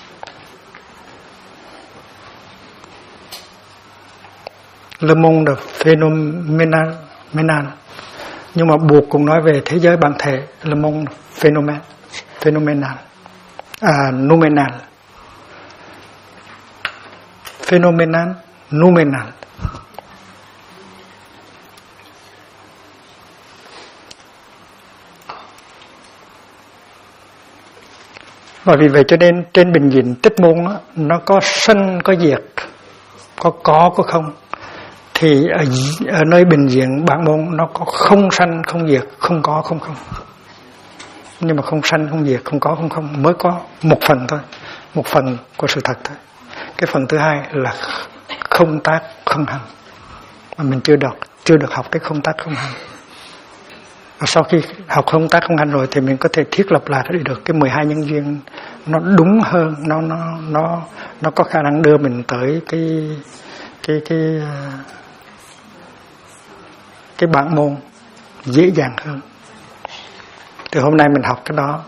[SPEAKER 1] Le monde phénoménal. Nhưng mà Bụt cũng nói về thế giới bản thể, le monde phénoménal. Noumenal. Phénoménal, noumenal. Và vì vậy cho nên trên bình diện tích môn đó, nó có sanh có diệt, có không. Thì ở nơi bình diện bản môn nó có không sanh không diệt, không có không không. Nhưng mà không sanh không diệt, không có không không mới có một phần thôi, một phần của sự thật thôi. Cái phần thứ hai là không tác không hành, mà mình chưa được học cái không tác không hành. Và sau khi học không tác không hành rồi thì mình có thể thiết lập lại được cái 12 nhân duyên nó đúng hơn, nó có khả năng đưa mình tới cái bản môn dễ dàng hơn. Từ hôm nay mình học cái đó.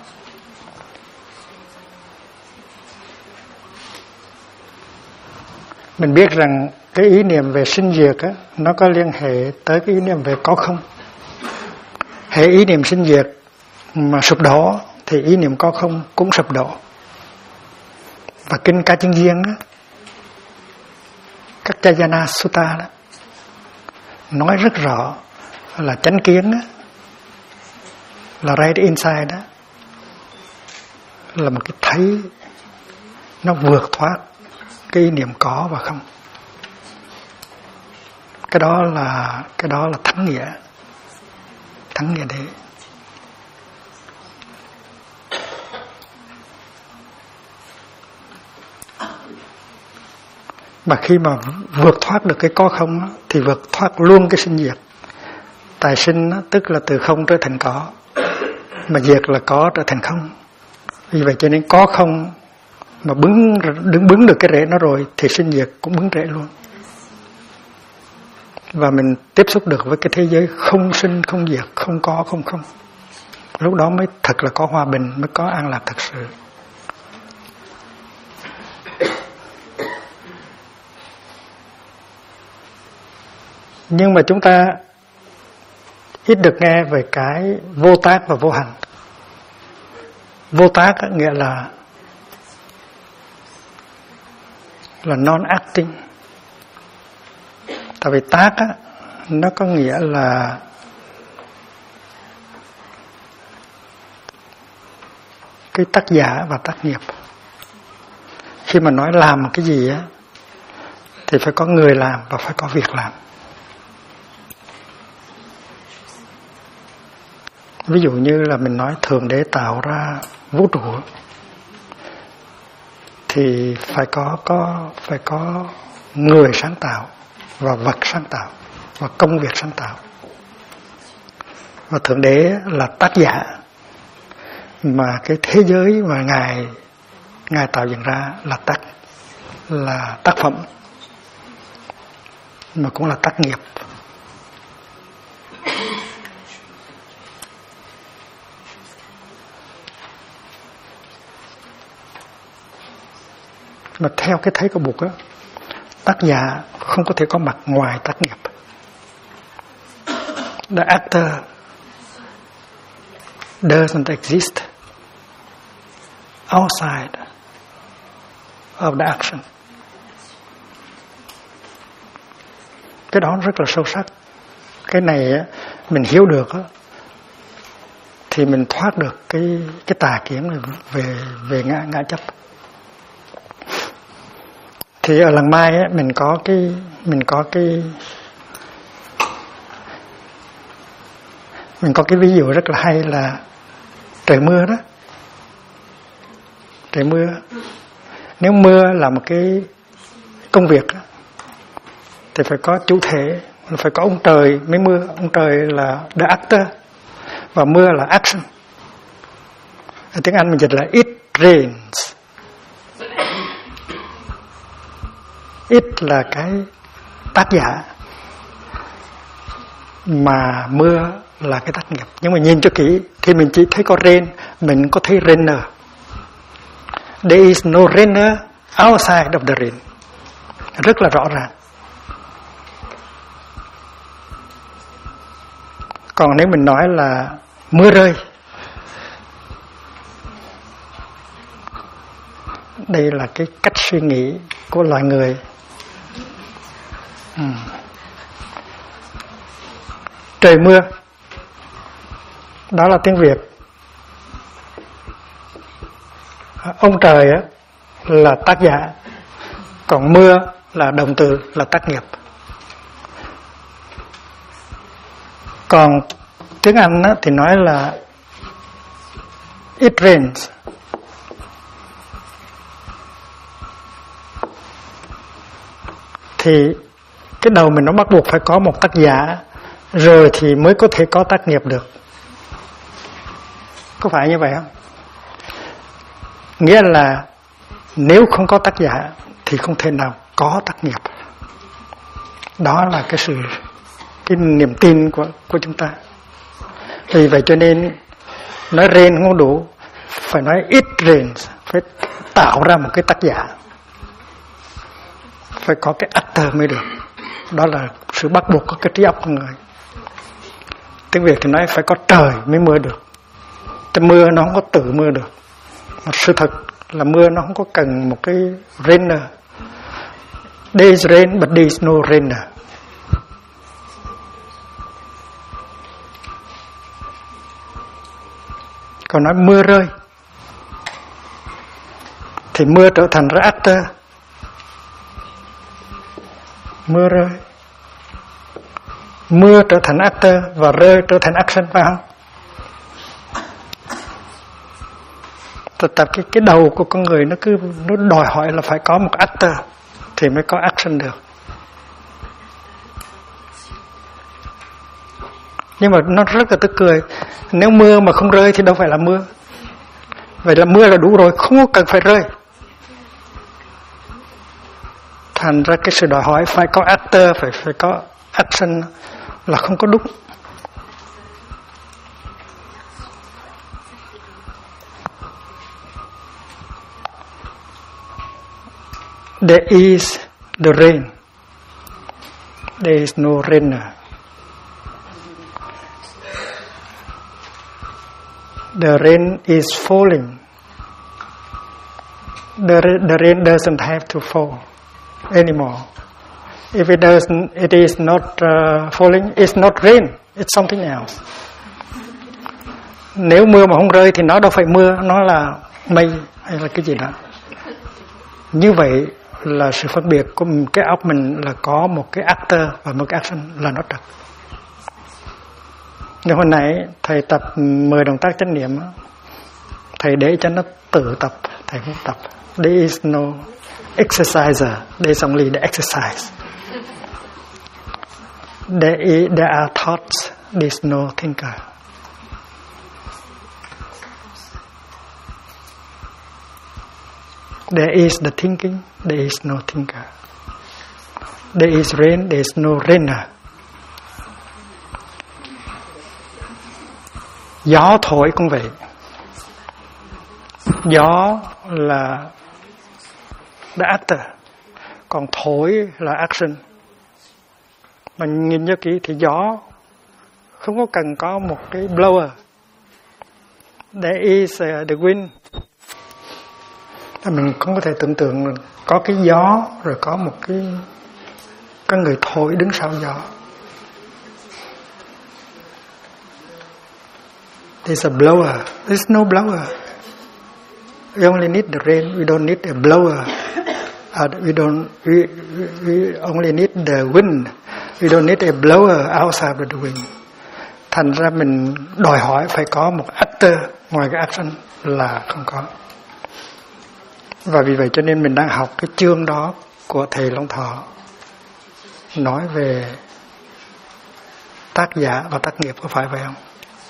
[SPEAKER 1] Mình biết rằng cái ý niệm về sinh diệt á, nó có liên hệ tới cái ý niệm về có không. Hệ ý niệm sinh diệt mà sụp đổ thì ý niệm có không cũng sụp đổ. Và kinh Ca Chân Duyên á, các Jayana Sutta đó nói rất rõ là chánh kiến á, là right inside đó, là một cái nó vượt thoát cái ý niệm có và không. Cái đó là thắng nghĩa đế. Mà khi mà vượt thoát được cái có không đó, thì vượt thoát luôn cái sinh diệt. Tại sinh đó, tức là từ không trở thành có, mà diệt là có trở thành không. Vì vậy cho nên có không mà bứng được cái rễ nó rồi thì sinh diệt cũng bứng rễ luôn. Và mình tiếp xúc được với cái thế giới không sinh không diệt, không có không không. Lúc đó mới thật là có hòa bình, mới có an lạc thật sự. Nhưng mà chúng ta ít được nghe về cái vô tác và vô hành. Vô tác nghĩa là non-acting. Tại vì tác á, nó có nghĩa là cái tác giả và tác nghiệp. Khi mà nói làm cái gì á, thì phải có người làm và phải có việc làm. Ví dụ như là mình nói Thượng Đế tạo ra vũ trụ thì phải có người sáng tạo và vật sáng tạo và công việc sáng tạo. Và Thượng Đế là tác giả, mà cái thế giới mà Ngài tạo dựng ra là tác phẩm, mà cũng là tác nghiệp. Mà theo cái thấy của Bụt á, tác giả không có thể có mặt ngoài tác nghiệp. The actor doesn't exist outside of the action. Cái đó rất là sâu sắc. Cái này á, mình hiểu được á, thì mình thoát được cái tà kiến này về ngã chấp. Thì ở làng Mai á, mình có cái ví dụ rất là hay là trời mưa đó. Trời mưa, nếu mưa là một cái công việc đó, thì phải có chủ thể, phải có ông trời mới mưa. Ông trời là the actor và mưa là action. Ở tiếng Anh mình dịch là it rains. It là cái tác giả, mà mưa là cái tác nghiệp. Nhưng mà nhìn cho kỹ thì mình chỉ thấy có rain, mình có thấy rainer. There is no rainer outside of the rain. Rất là rõ ràng. Còn nếu mình nói là mưa rơi, đây là cái cách suy nghĩ của loài người. Trời mưa, đó là tiếng Việt. Ông trời á, là tác giả, còn mưa là động từ, là tác nghiệp. Còn tiếng Anh á, thì nói là it rains. Thì cái đầu mình nó bắt buộc phải có một tác giả, rồi thì mới có thể có tác nghiệp được. Có phải như vậy không? Nghĩa là nếu không có tác giả thì không thể nào có tác nghiệp. Đó là cái niềm tin của chúng ta. Vì vậy cho nên nói rain không đủ, phải nói it rains, phải tạo ra một cái tác giả, phải có cái actor mới được. Đó là sự bắt buộc của cái trí óc con người. Tiếng Việt thì nói phải có trời mới mưa được. Cái mưa nó không có tự mưa được. Mà sự thật là mưa nó không có cần một cái rainer. There is rain but there is no rainer. Còn nói mưa rơi, thì mưa trở thành ra actor. Mưa rơi, mưa trở thành actor và rơi trở thành action, phải không? Tập cái đầu của con người nó đòi hỏi là phải có một actor thì mới có action được. Nhưng mà nó rất là tức cười, nếu mưa mà không rơi thì đâu phải là mưa. Vậy là mưa là đủ rồi, không có cần phải rơi. Thành ra cái sự đòi hỏi phải có actor, phải có action là không có đúng. There is the rain. There is no rainer. The rain is falling. The rain doesn't have to fall anymore. If it is not falling, it's not rain, it's something else. Nếu mưa mà không rơi thì nó đâu phải mưa, nó là mây hay là cái gì đó. Như vậy là sự phân biệt của cái óc mình là có một cái actor và một cái action là nó trật. Nhưng hồi nãy thầy tập 10 động tác chánh niệm, thầy để cho nó tự tập, thầy không tập. There is no exerciser, there is only the exercise. There are thoughts, there is no thinker. There is the thinking, there is no thinker. There is rain, there is no rainer. Gió thổi cũng vậy. Gió là the actor, còn thổi là action. Mình nhìn cho kỹ thì gió không có cần có một cái blower. There is the wind. Mình không có thể tưởng tượng là có cái gió rồi có một cái người thổi đứng sau gió. There's a blower. There's no blower. We only need the rain. We don't need a blower. We only need the wind. We don't need a blower outside of the wind. Thành ra mình đòi hỏi phải có một actor ngoài cái action là không có. Và vì vậy cho nên mình đang học cái chương đó của thầy Long Thọ, nói về tác giả và tác nghiệp, có phải vậy không?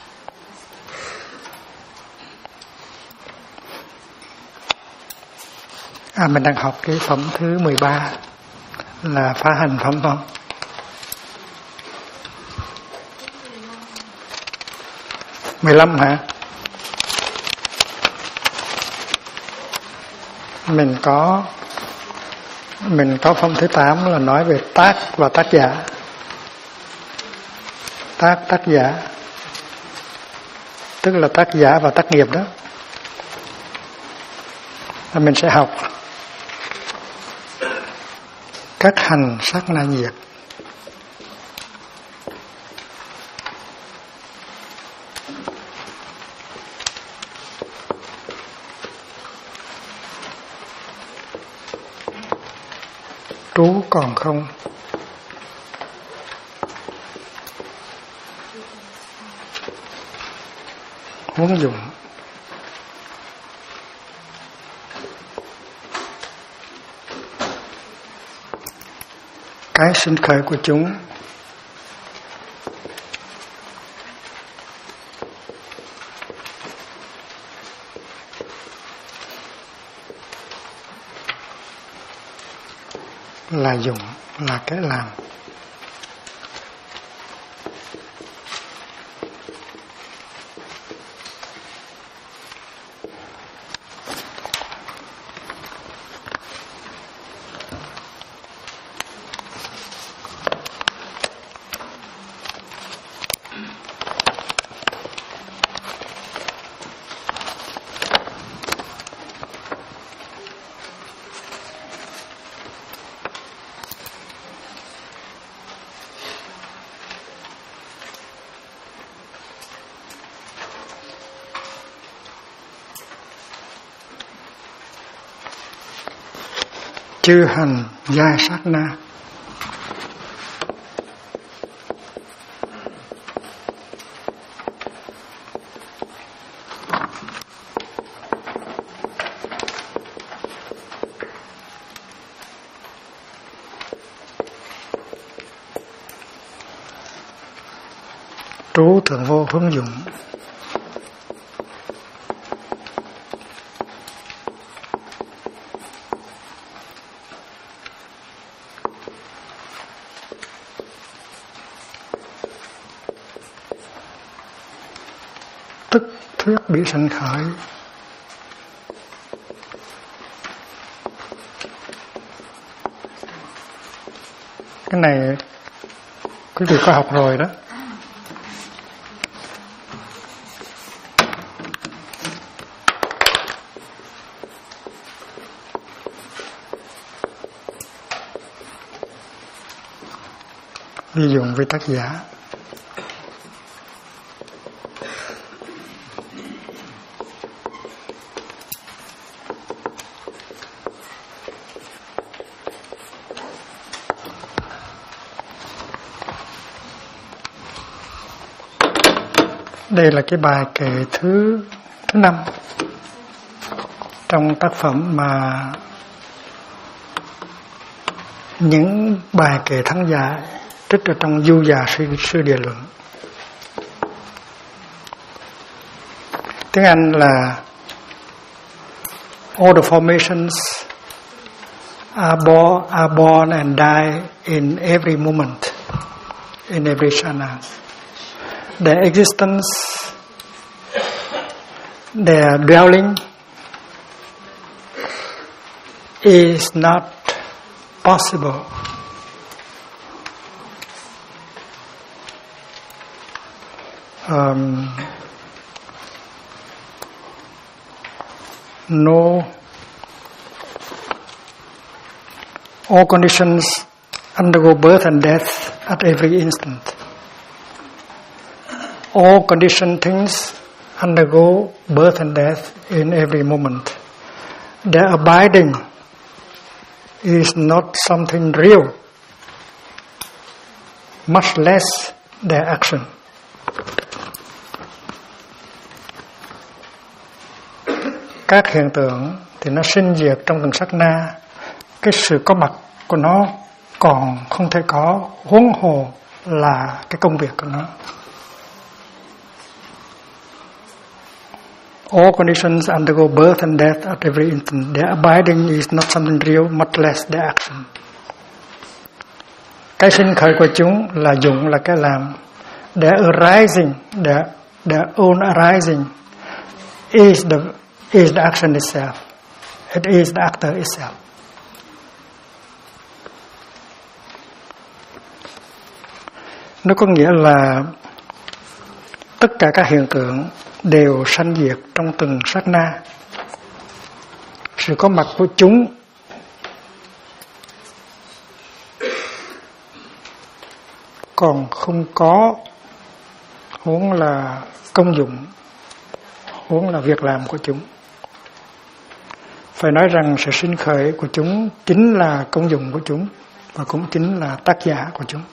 [SPEAKER 1] Mình đang học cái phẩm thứ 13 là phá hành phẩm, không? – 15 hả? Mình có phẩm thứ 8 là nói về tác và tác giả. Tác giả tức là tác giả và tác nghiệp đó. Mình sẽ học các hành sát na nhiệt. Trú còn không. Huống dụng. Cái sinh khởi của chúng. Là dụng, là cái làm. chư hành giai sát na. Trú thượng vô hướng dụng. Tức thuyết bị sanh khởi. Cái này quý vị có học rồi đó. Ví dụ với tác giả. Đây là cái bài kệ thứ 5 trong tác phẩm mà những bài kệ thắng giải trích ở trong Du Già Sư Địa Luận. Tiếng Anh là all the formations are born and die in every moment, in every shana. Their existence, their dwelling is not possible. No, all conditions undergo birth and death at every instant. All conditioned things undergo birth and death in every moment. Their abiding is not something real, much less their action. Các hiện tượng thì nó sinh diệt trong từng sát na, cái sự có mặt của nó còn không thể có, huống hồ là cái công việc của nó. All conditions undergo birth and death at every instant. Their abiding is not something real, much less their action. Cái sinh khởi của chúng là dụng, là cái làm. Their arising, their own arising is the action itself. It is the actor itself. Nó có nghĩa là tất cả các hiện tượng đều sanh diệt trong từng sát na. Sự có mặt của chúng còn không có, huống là công dụng, huống là việc làm của chúng. Phải nói rằng sự sinh khởi của chúng chính là công dụng của chúng và cũng chính là tác giả của chúng.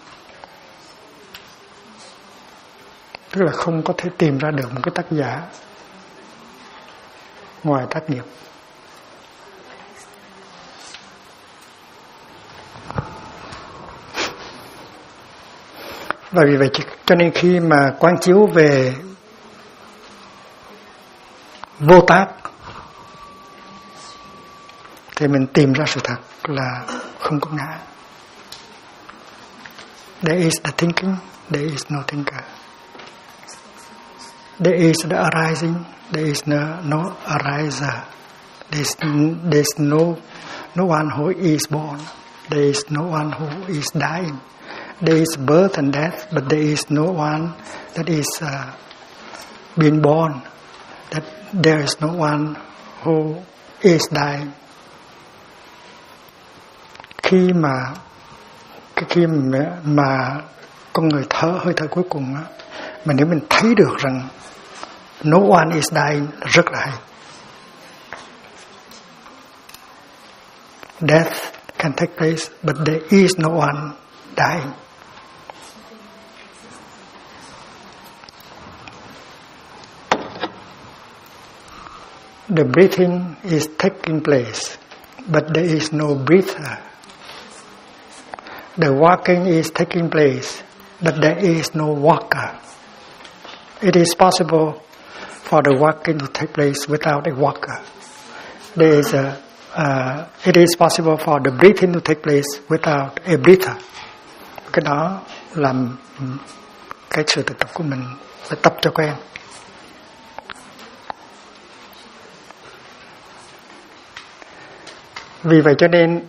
[SPEAKER 1] Tức là không có thể tìm ra được một cái tác giả ngoài tác nghiệp. Và vì vậy cho nên khi mà quán chiếu về vô tác thì mình tìm ra sự thật là không có ngã. There is the thinking, there is no thinker. There is the arising, there is no ariser. There's no one who is born. There is no one who is dying. There is birth and death, but there is no one that is being born. That there is no one who is dying. Khi mà con người hơi thở cuối cùng á, mà nếu mình thấy được rằng no one is dying rất là hay. Death can take place, but there is no one dying. The breathing is taking place, but there is no breather. The walking is taking place, but there is no walker. It is possible for the walking to take place without a walker. It is possible for the breathing to take place without a breather. Cái đó làm cái sự thực tập của mình phải tập cho quen. Vì vậy cho nên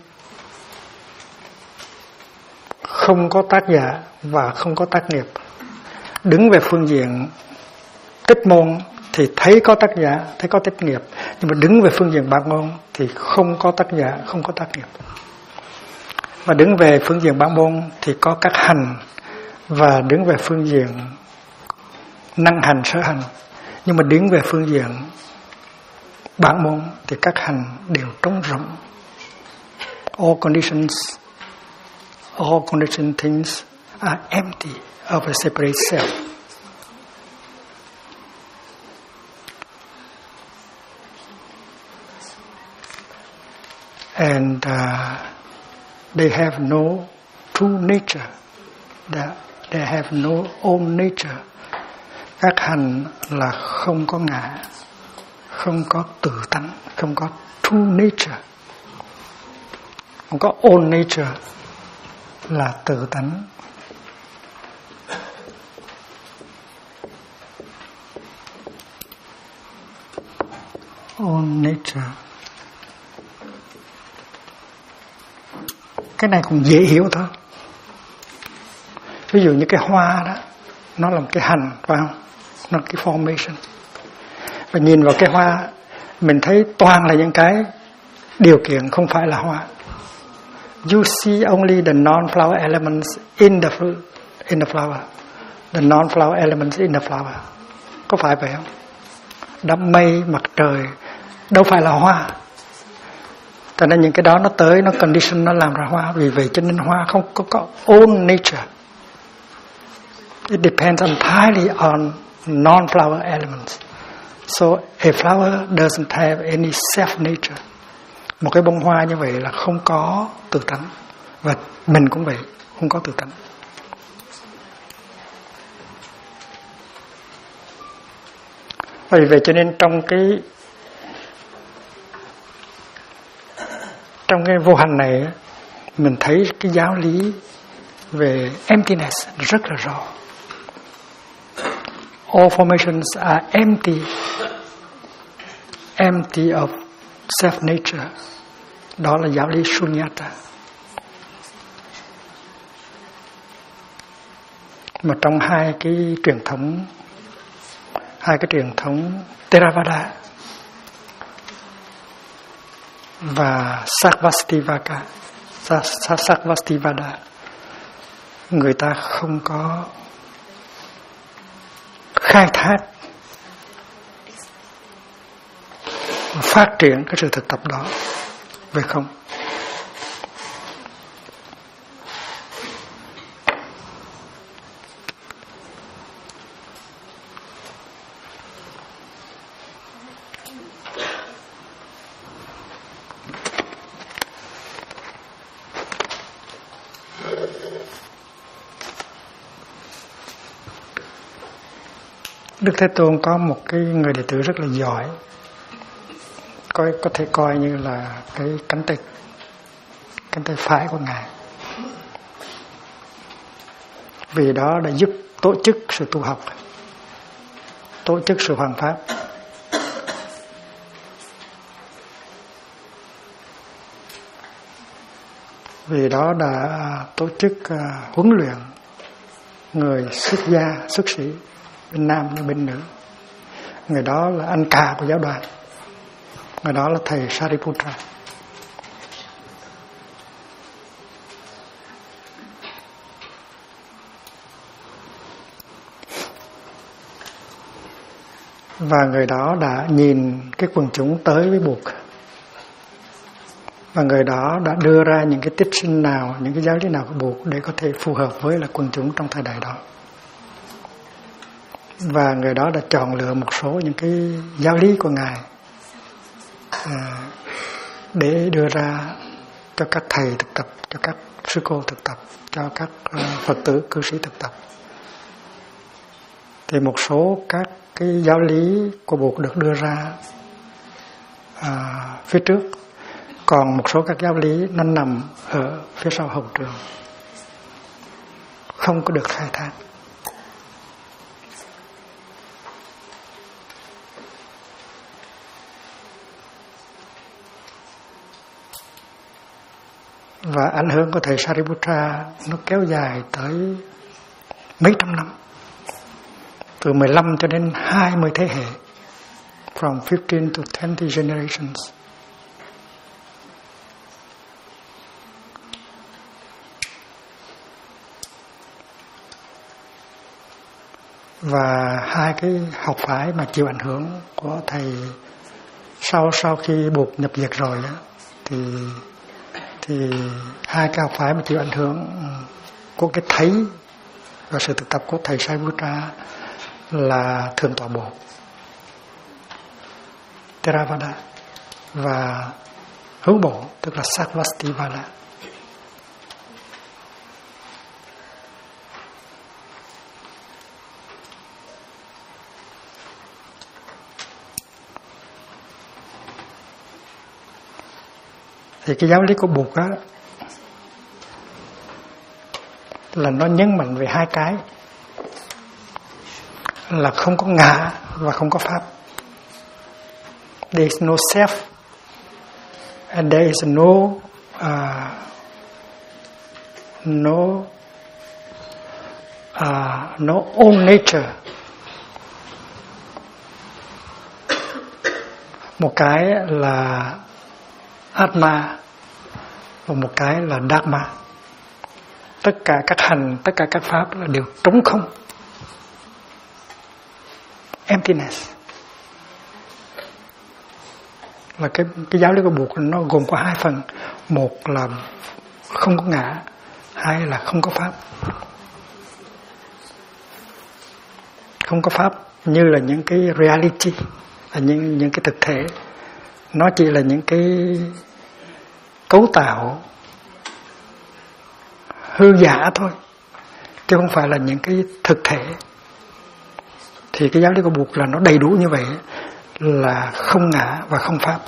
[SPEAKER 1] không có tác giả và không có tác nghiệp. Đứng về phương diện tích môn thì thấy có tác giả, thấy có tích nghiệp. Nhưng mà đứng về phương diện bản môn thì không có tác giả, không có tác nghiệp. Và đứng về phương diện bản môn thì có các hành, và đứng về phương diện năng hành, sở hành. Nhưng mà đứng về phương diện bản môn thì các hành đều trống rỗng. All conditioned things are empty of a separate self. And they have no true nature. They have no own nature. Các hành là không có ngã, không có tự tánh, không có true nature. Không có own nature là tự tánh. Own nature. Cái này cũng dễ hiểu thôi. Ví dụ như cái hoa đó, nó là một cái hành, phải không? Nó là cái formation. Và nhìn vào cái hoa, mình thấy toàn là những cái điều kiện không phải là hoa. You see only the non-flower elements in the fruit, in the flower. The non-flower elements in the flower. Có phải vậy không? Đám mây, mặt trời đâu phải là hoa. Cho nên những cái đó nó tới, nó condition, nó làm ra hoa. Vì vậy cho nên hoa không có own nature. It depends entirely on non-flower elements. So a flower doesn't have any self-nature. Một cái bông hoa như vậy là không có tự tánh. Và mình cũng vậy, không có tự tánh. Vì vậy cho nên trong cái vô hành này, mình thấy cái giáo lý về emptiness rất là rõ. All formations are empty of self-nature. Đó là giáo lý Shunyata. Mà trong hai cái truyền thống Theravada và Sarvastivada, người ta không có khai thác phát triển cái sự thực tập đó về không. Đức Thế Tôn có một cái người đệ tử rất là giỏi, có thể coi như là cái cánh tay phải của Ngài. Vì đó đã giúp tổ chức sự tu học, tổ chức sự hoàn pháp. Vì đó đã tổ chức huấn luyện người xuất gia, xuất sĩ bên nam và bên nữ. Người đó là anh cả của giáo đoàn. Người đó là thầy Sariputra. Và người đó đã nhìn cái quần chúng tới với Bụt, Và người đó đã đưa ra những cái teaching nào, những cái giáo lý nào của Buddha để có thể phù hợp với là quần chúng trong thời đại đó. Và người đó đã chọn lựa một số những cái giáo lý của Ngài để đưa ra cho các thầy thực tập, cho các sư cô thực tập, cho các Phật tử cư sĩ thực tập. Thì một số các cái giáo lý của Buddha được đưa ra phía trước, còn một số các giáo lý nó nằm ở phía sau hậu trường, không có được khai thác. Và ảnh hưởng của thầy Sariputta nó kéo dài tới mấy trăm năm, từ 15 cho đến 20 thế hệ, from 15 to 20 generations. Và hai cái học phái mà chịu ảnh hưởng của thầy sau khi Buddha nhập diệt rồi đó, thì hai cái học phái mà chịu ảnh hưởng của cái thấy và sự thực tập của thầy Sariputta là Thượng tọa Bộ Theravada và Hữu Bộ, tức là Sarvastivada. Thì cái giáo lý của Buddha là nó nhấn mạnh về hai cái, là không có ngã và không có pháp. There is no self and there is no own nature. Một cái là Atma và một cái là Dharma. Tất cả các hành, tất cả các pháp là đều trống không, emptiness. Là cái giáo lý của Buddha nó gồm có hai phần, một là không có ngã, hai là không có pháp. Không có pháp như là những cái reality, là những cái thực thể, nó chỉ là những cái cấu tạo hư giả thôi, chứ không phải là những cái thực thể. Thì cái giáo lý của Buddha là nó đầy đủ như vậy, là không ngã và không pháp.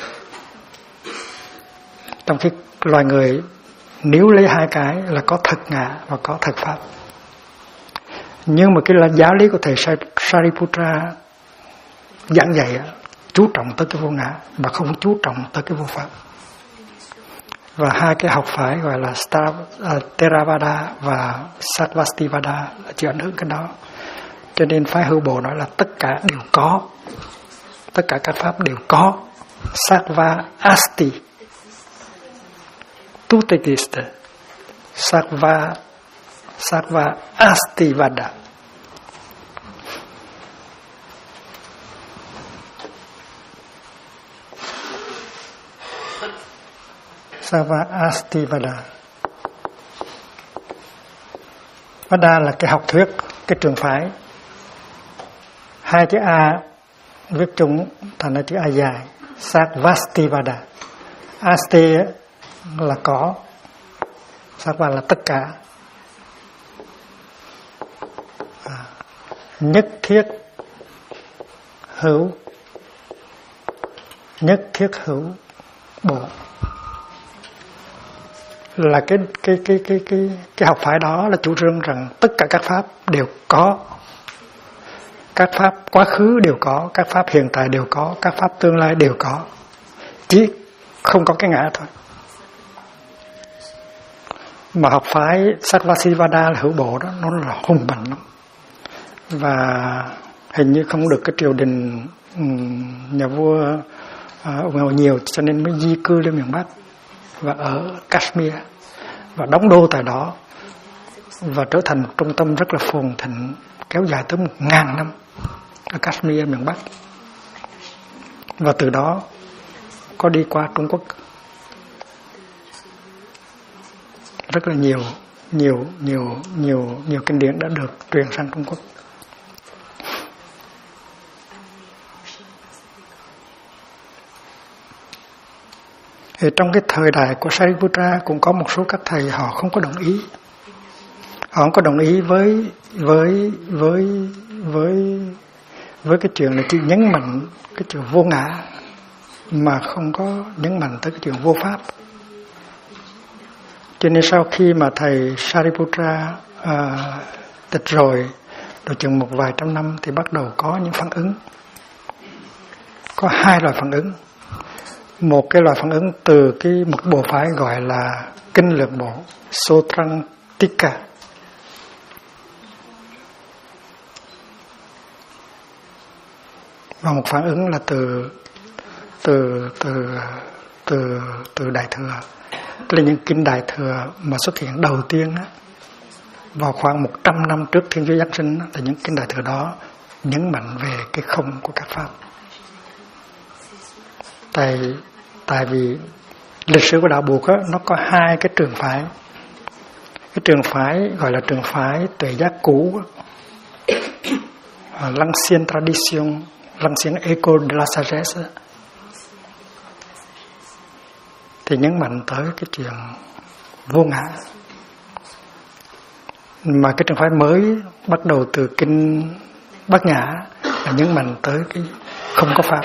[SPEAKER 1] Trong khi loài người nếu lấy hai cái là có thật ngã và có thật pháp. Nhưng mà cái là giáo lý của thầy Sariputta giảng dạy chú trọng tới cái vô ngã và không chú trọng tới cái vô pháp. Và hai cái học phái gọi là Theravada và Sarvastivada chịu ảnh hưởng cái đó. Cho nên phái Hữu Bộ nói là tất cả đều có, tất cả các pháp đều có. Sarva asti tutetista sarva asti vada. Sarva asti vada. Vada là cái học thuyết, cái trường phái. Hai chữ A viết chung thành là chữ A dài, Sarvastivada. Asti là có, Sarva là tất cả. Nhất thiết hữu, nhất thiết hữu bộ. Là cái học phái đó là chủ trương rằng tất cả các pháp đều có, các pháp quá khứ đều có, các pháp hiện tại đều có, các pháp tương lai đều có, chỉ không có cái ngã thôi. Mà học phái Sarvastivada là Hữu Bộ đó, nó là hùng mạnh lắm, và hình như không được cái triều đình nhà vua ủng hộ nhiều, cho nên mới di cư lên miền Bắc và ở Kashmir và đóng đô tại đó, và trở thành một trung tâm rất là phồn thịnh kéo dài tới 1000 năm ở Kashmir miền Bắc. Và từ đó có đi qua Trung Quốc rất là nhiều kinh điển đã được truyền sang Trung Quốc. Thì trong cái thời đại của Sariputta cũng có một số các thầy họ không có đồng ý. Họ không có đồng ý với cái chuyện là chỉ nhấn mạnh cái chuyện vô ngã mà không có nhấn mạnh tới cái chuyện vô pháp. Cho nên sau khi mà thầy Sariputta tịch rồi, độ chừng một vài trăm năm thì bắt đầu có những phản ứng. Có hai loại phản ứng. Một cái loại phản ứng từ một bộ phái gọi là kinh lược bộ Sotrantika, và một phản ứng là từ Đại Thừa. Tức là những kinh Đại Thừa mà xuất hiện đầu tiên á, vào khoảng 100 năm trước Thiên Chúa Giáng sinh á, là những kinh Đại Thừa đó nhấn mạnh về cái không của các pháp. Tại vì lịch sử của đạo Buddha á, nó có hai cái trường phái. Cái trường phái gọi là trường phái tuệ giác cũ, l'ancienne tradition, l'ancienne école de la sagesse, thì nhấn mạnh tới cái chuyện vô ngã. Mà cái trường phái mới bắt đầu từ kinh Bát Nhã là nhấn mạnh tới cái không có pháp.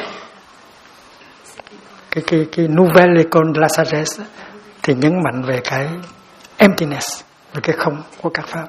[SPEAKER 1] Cái nouvelle école de la sagesse thì nhấn mạnh về cái emptiness, về cái không của các pháp.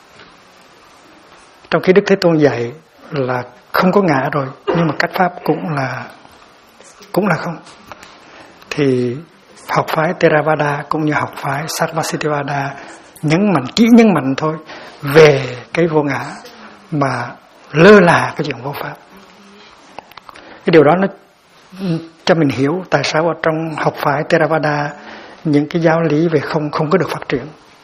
[SPEAKER 1] Trong khi Đức Thế Tôn dạy là không có ngã rồi, nhưng mà các pháp cũng là không. Thì học phái Theravada cũng như học phái Sarvasiddhivada chỉ nhấn mạnh thôi về cái vô ngã mà lơ là cái chuyện vô pháp. Cái điều đó nó cho mình hiểu tại sao ở trong học phái Theravada những cái giáo lý về không có được phát triển.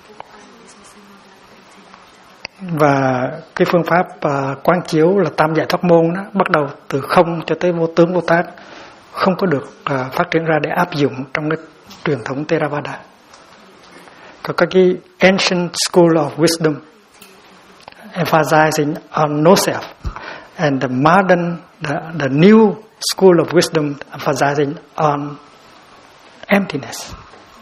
[SPEAKER 1] Và cái phương pháp quán chiếu là tam giải thoát môn đó, bắt đầu từ không cho tới vô tướng vô tác, không có được phát triển ra để áp dụng trong cái truyền thống Theravada. Có cái ancient school of wisdom emphasizing on no self, and the modern, the new school of wisdom emphasizing on emptiness.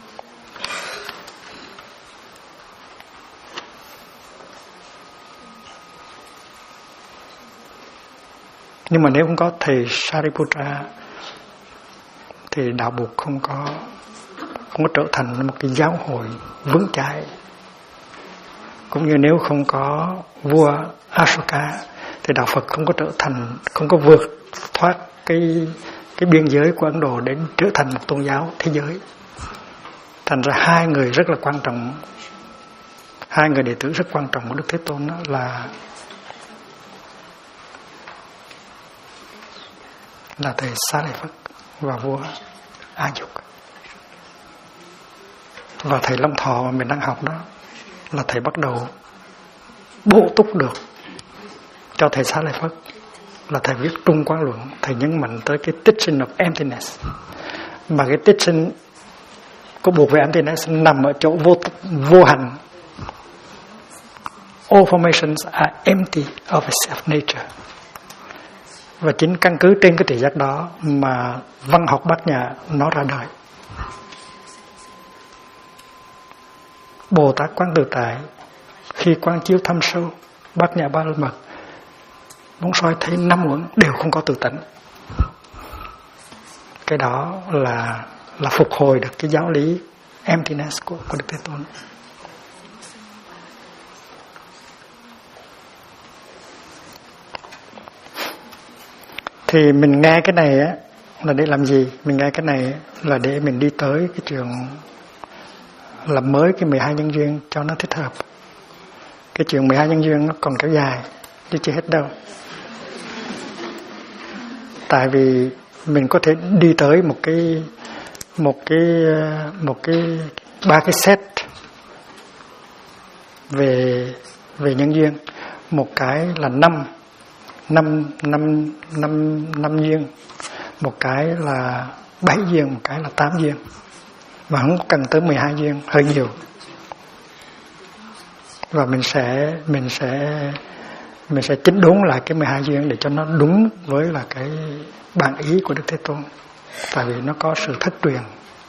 [SPEAKER 1] Nhưng mà nếu không có thầy Sariputta thì đạo Bụt không có trở thành một cái giáo hội vững chãi. Cũng như nếu không có vua Ashoka thì đạo Phật không có vượt thoát cái biên giới của Ấn Độ để trở thành một tôn giáo thế giới. Thành ra hai người rất là quan trọng, hai người đệ tử rất quan trọng của Đức Thế Tôn đó là thầy Xá Lợi Phất và vua A Dục. Và thầy Long Thọ mà mình đang học đó là thầy bắt đầu bổ túc được cho thầy Xá Lợi Phất, là thầy viết Trung Quán Luận. Thầy nhấn mạnh tới cái teaching of emptiness, mà cái teaching có buộc về emptiness nằm ở chỗ vô hành. All formations are empty of a self nature. Và chính căn cứ trên cái tự giác đó mà văn học Bát Nhã nó ra đời. Bồ Tát Quán Tự Tại khi quán chiếu thâm sâu Bát Nhã Ba La Mật, muốn soi thấy năm uẩn đều không có tự tánh. Cái đó là phục hồi được cái giáo lý emptiness của Đức Thế Tôn. Thì mình nghe cái này á là để làm gì? Mình nghe cái này là để mình đi tới cái chuyện làm mới cái 12 nhân duyên cho nó thích hợp. Cái chuyện 12 nhân duyên nó còn kéo dài chứ chưa hết đâu. Tại vì mình có thể đi tới một cái ba cái set về nhân duyên. Một cái là năm duyên, một cái là 7 duyên, một cái là 8 duyên, mà không cần tới 12 duyên, hơi nhiều. và mình sẽ chỉnh đốn lại cái 12 duyên để cho nó đúng với là cái bản ý của Đức Thế Tôn. Tại vì nó có sự thất truyền,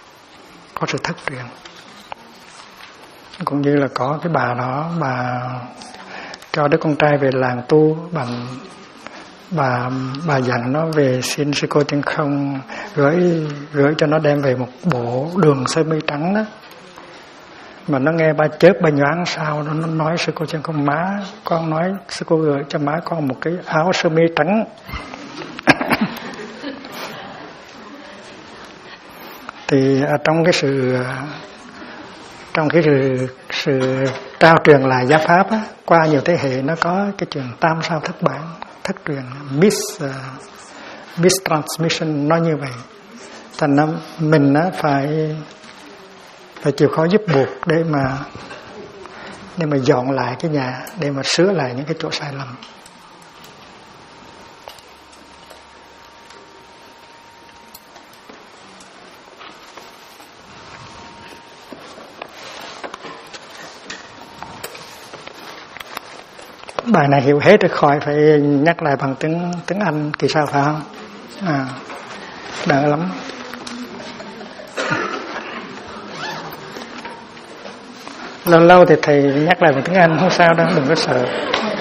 [SPEAKER 1] cũng như là có cái bà đó, bà cho đứa con trai về làng tu bằng bà dặn nó về xin sư cô Chân Không gửi cho nó đem về một bộ đường sơ mi trắng đó. Mà nó nghe ba chớp ba nhoáng sao nó nói sư cô Chân Không, má con nói sư cô gửi cho má con một cái áo sơ mi trắng. Thì trong cái sự trao truyền lại giáo pháp á, qua nhiều thế hệ nó có cái chuyện tam sao thất bản, thất truyền, mistransmission, nó như vậy. Thành ra mình á phải chịu khó giúp buộc để mà dọn lại cái nhà, để mà sửa lại những cái chỗ sai lầm. Bài này hiểu hết rồi, khỏi phải nhắc lại bằng tiếng Anh kỳ sau phải không? Đỡ lắm. Lâu lâu thì thầy nhắc lại bằng tiếng Anh không sao đâu, đừng có sợ.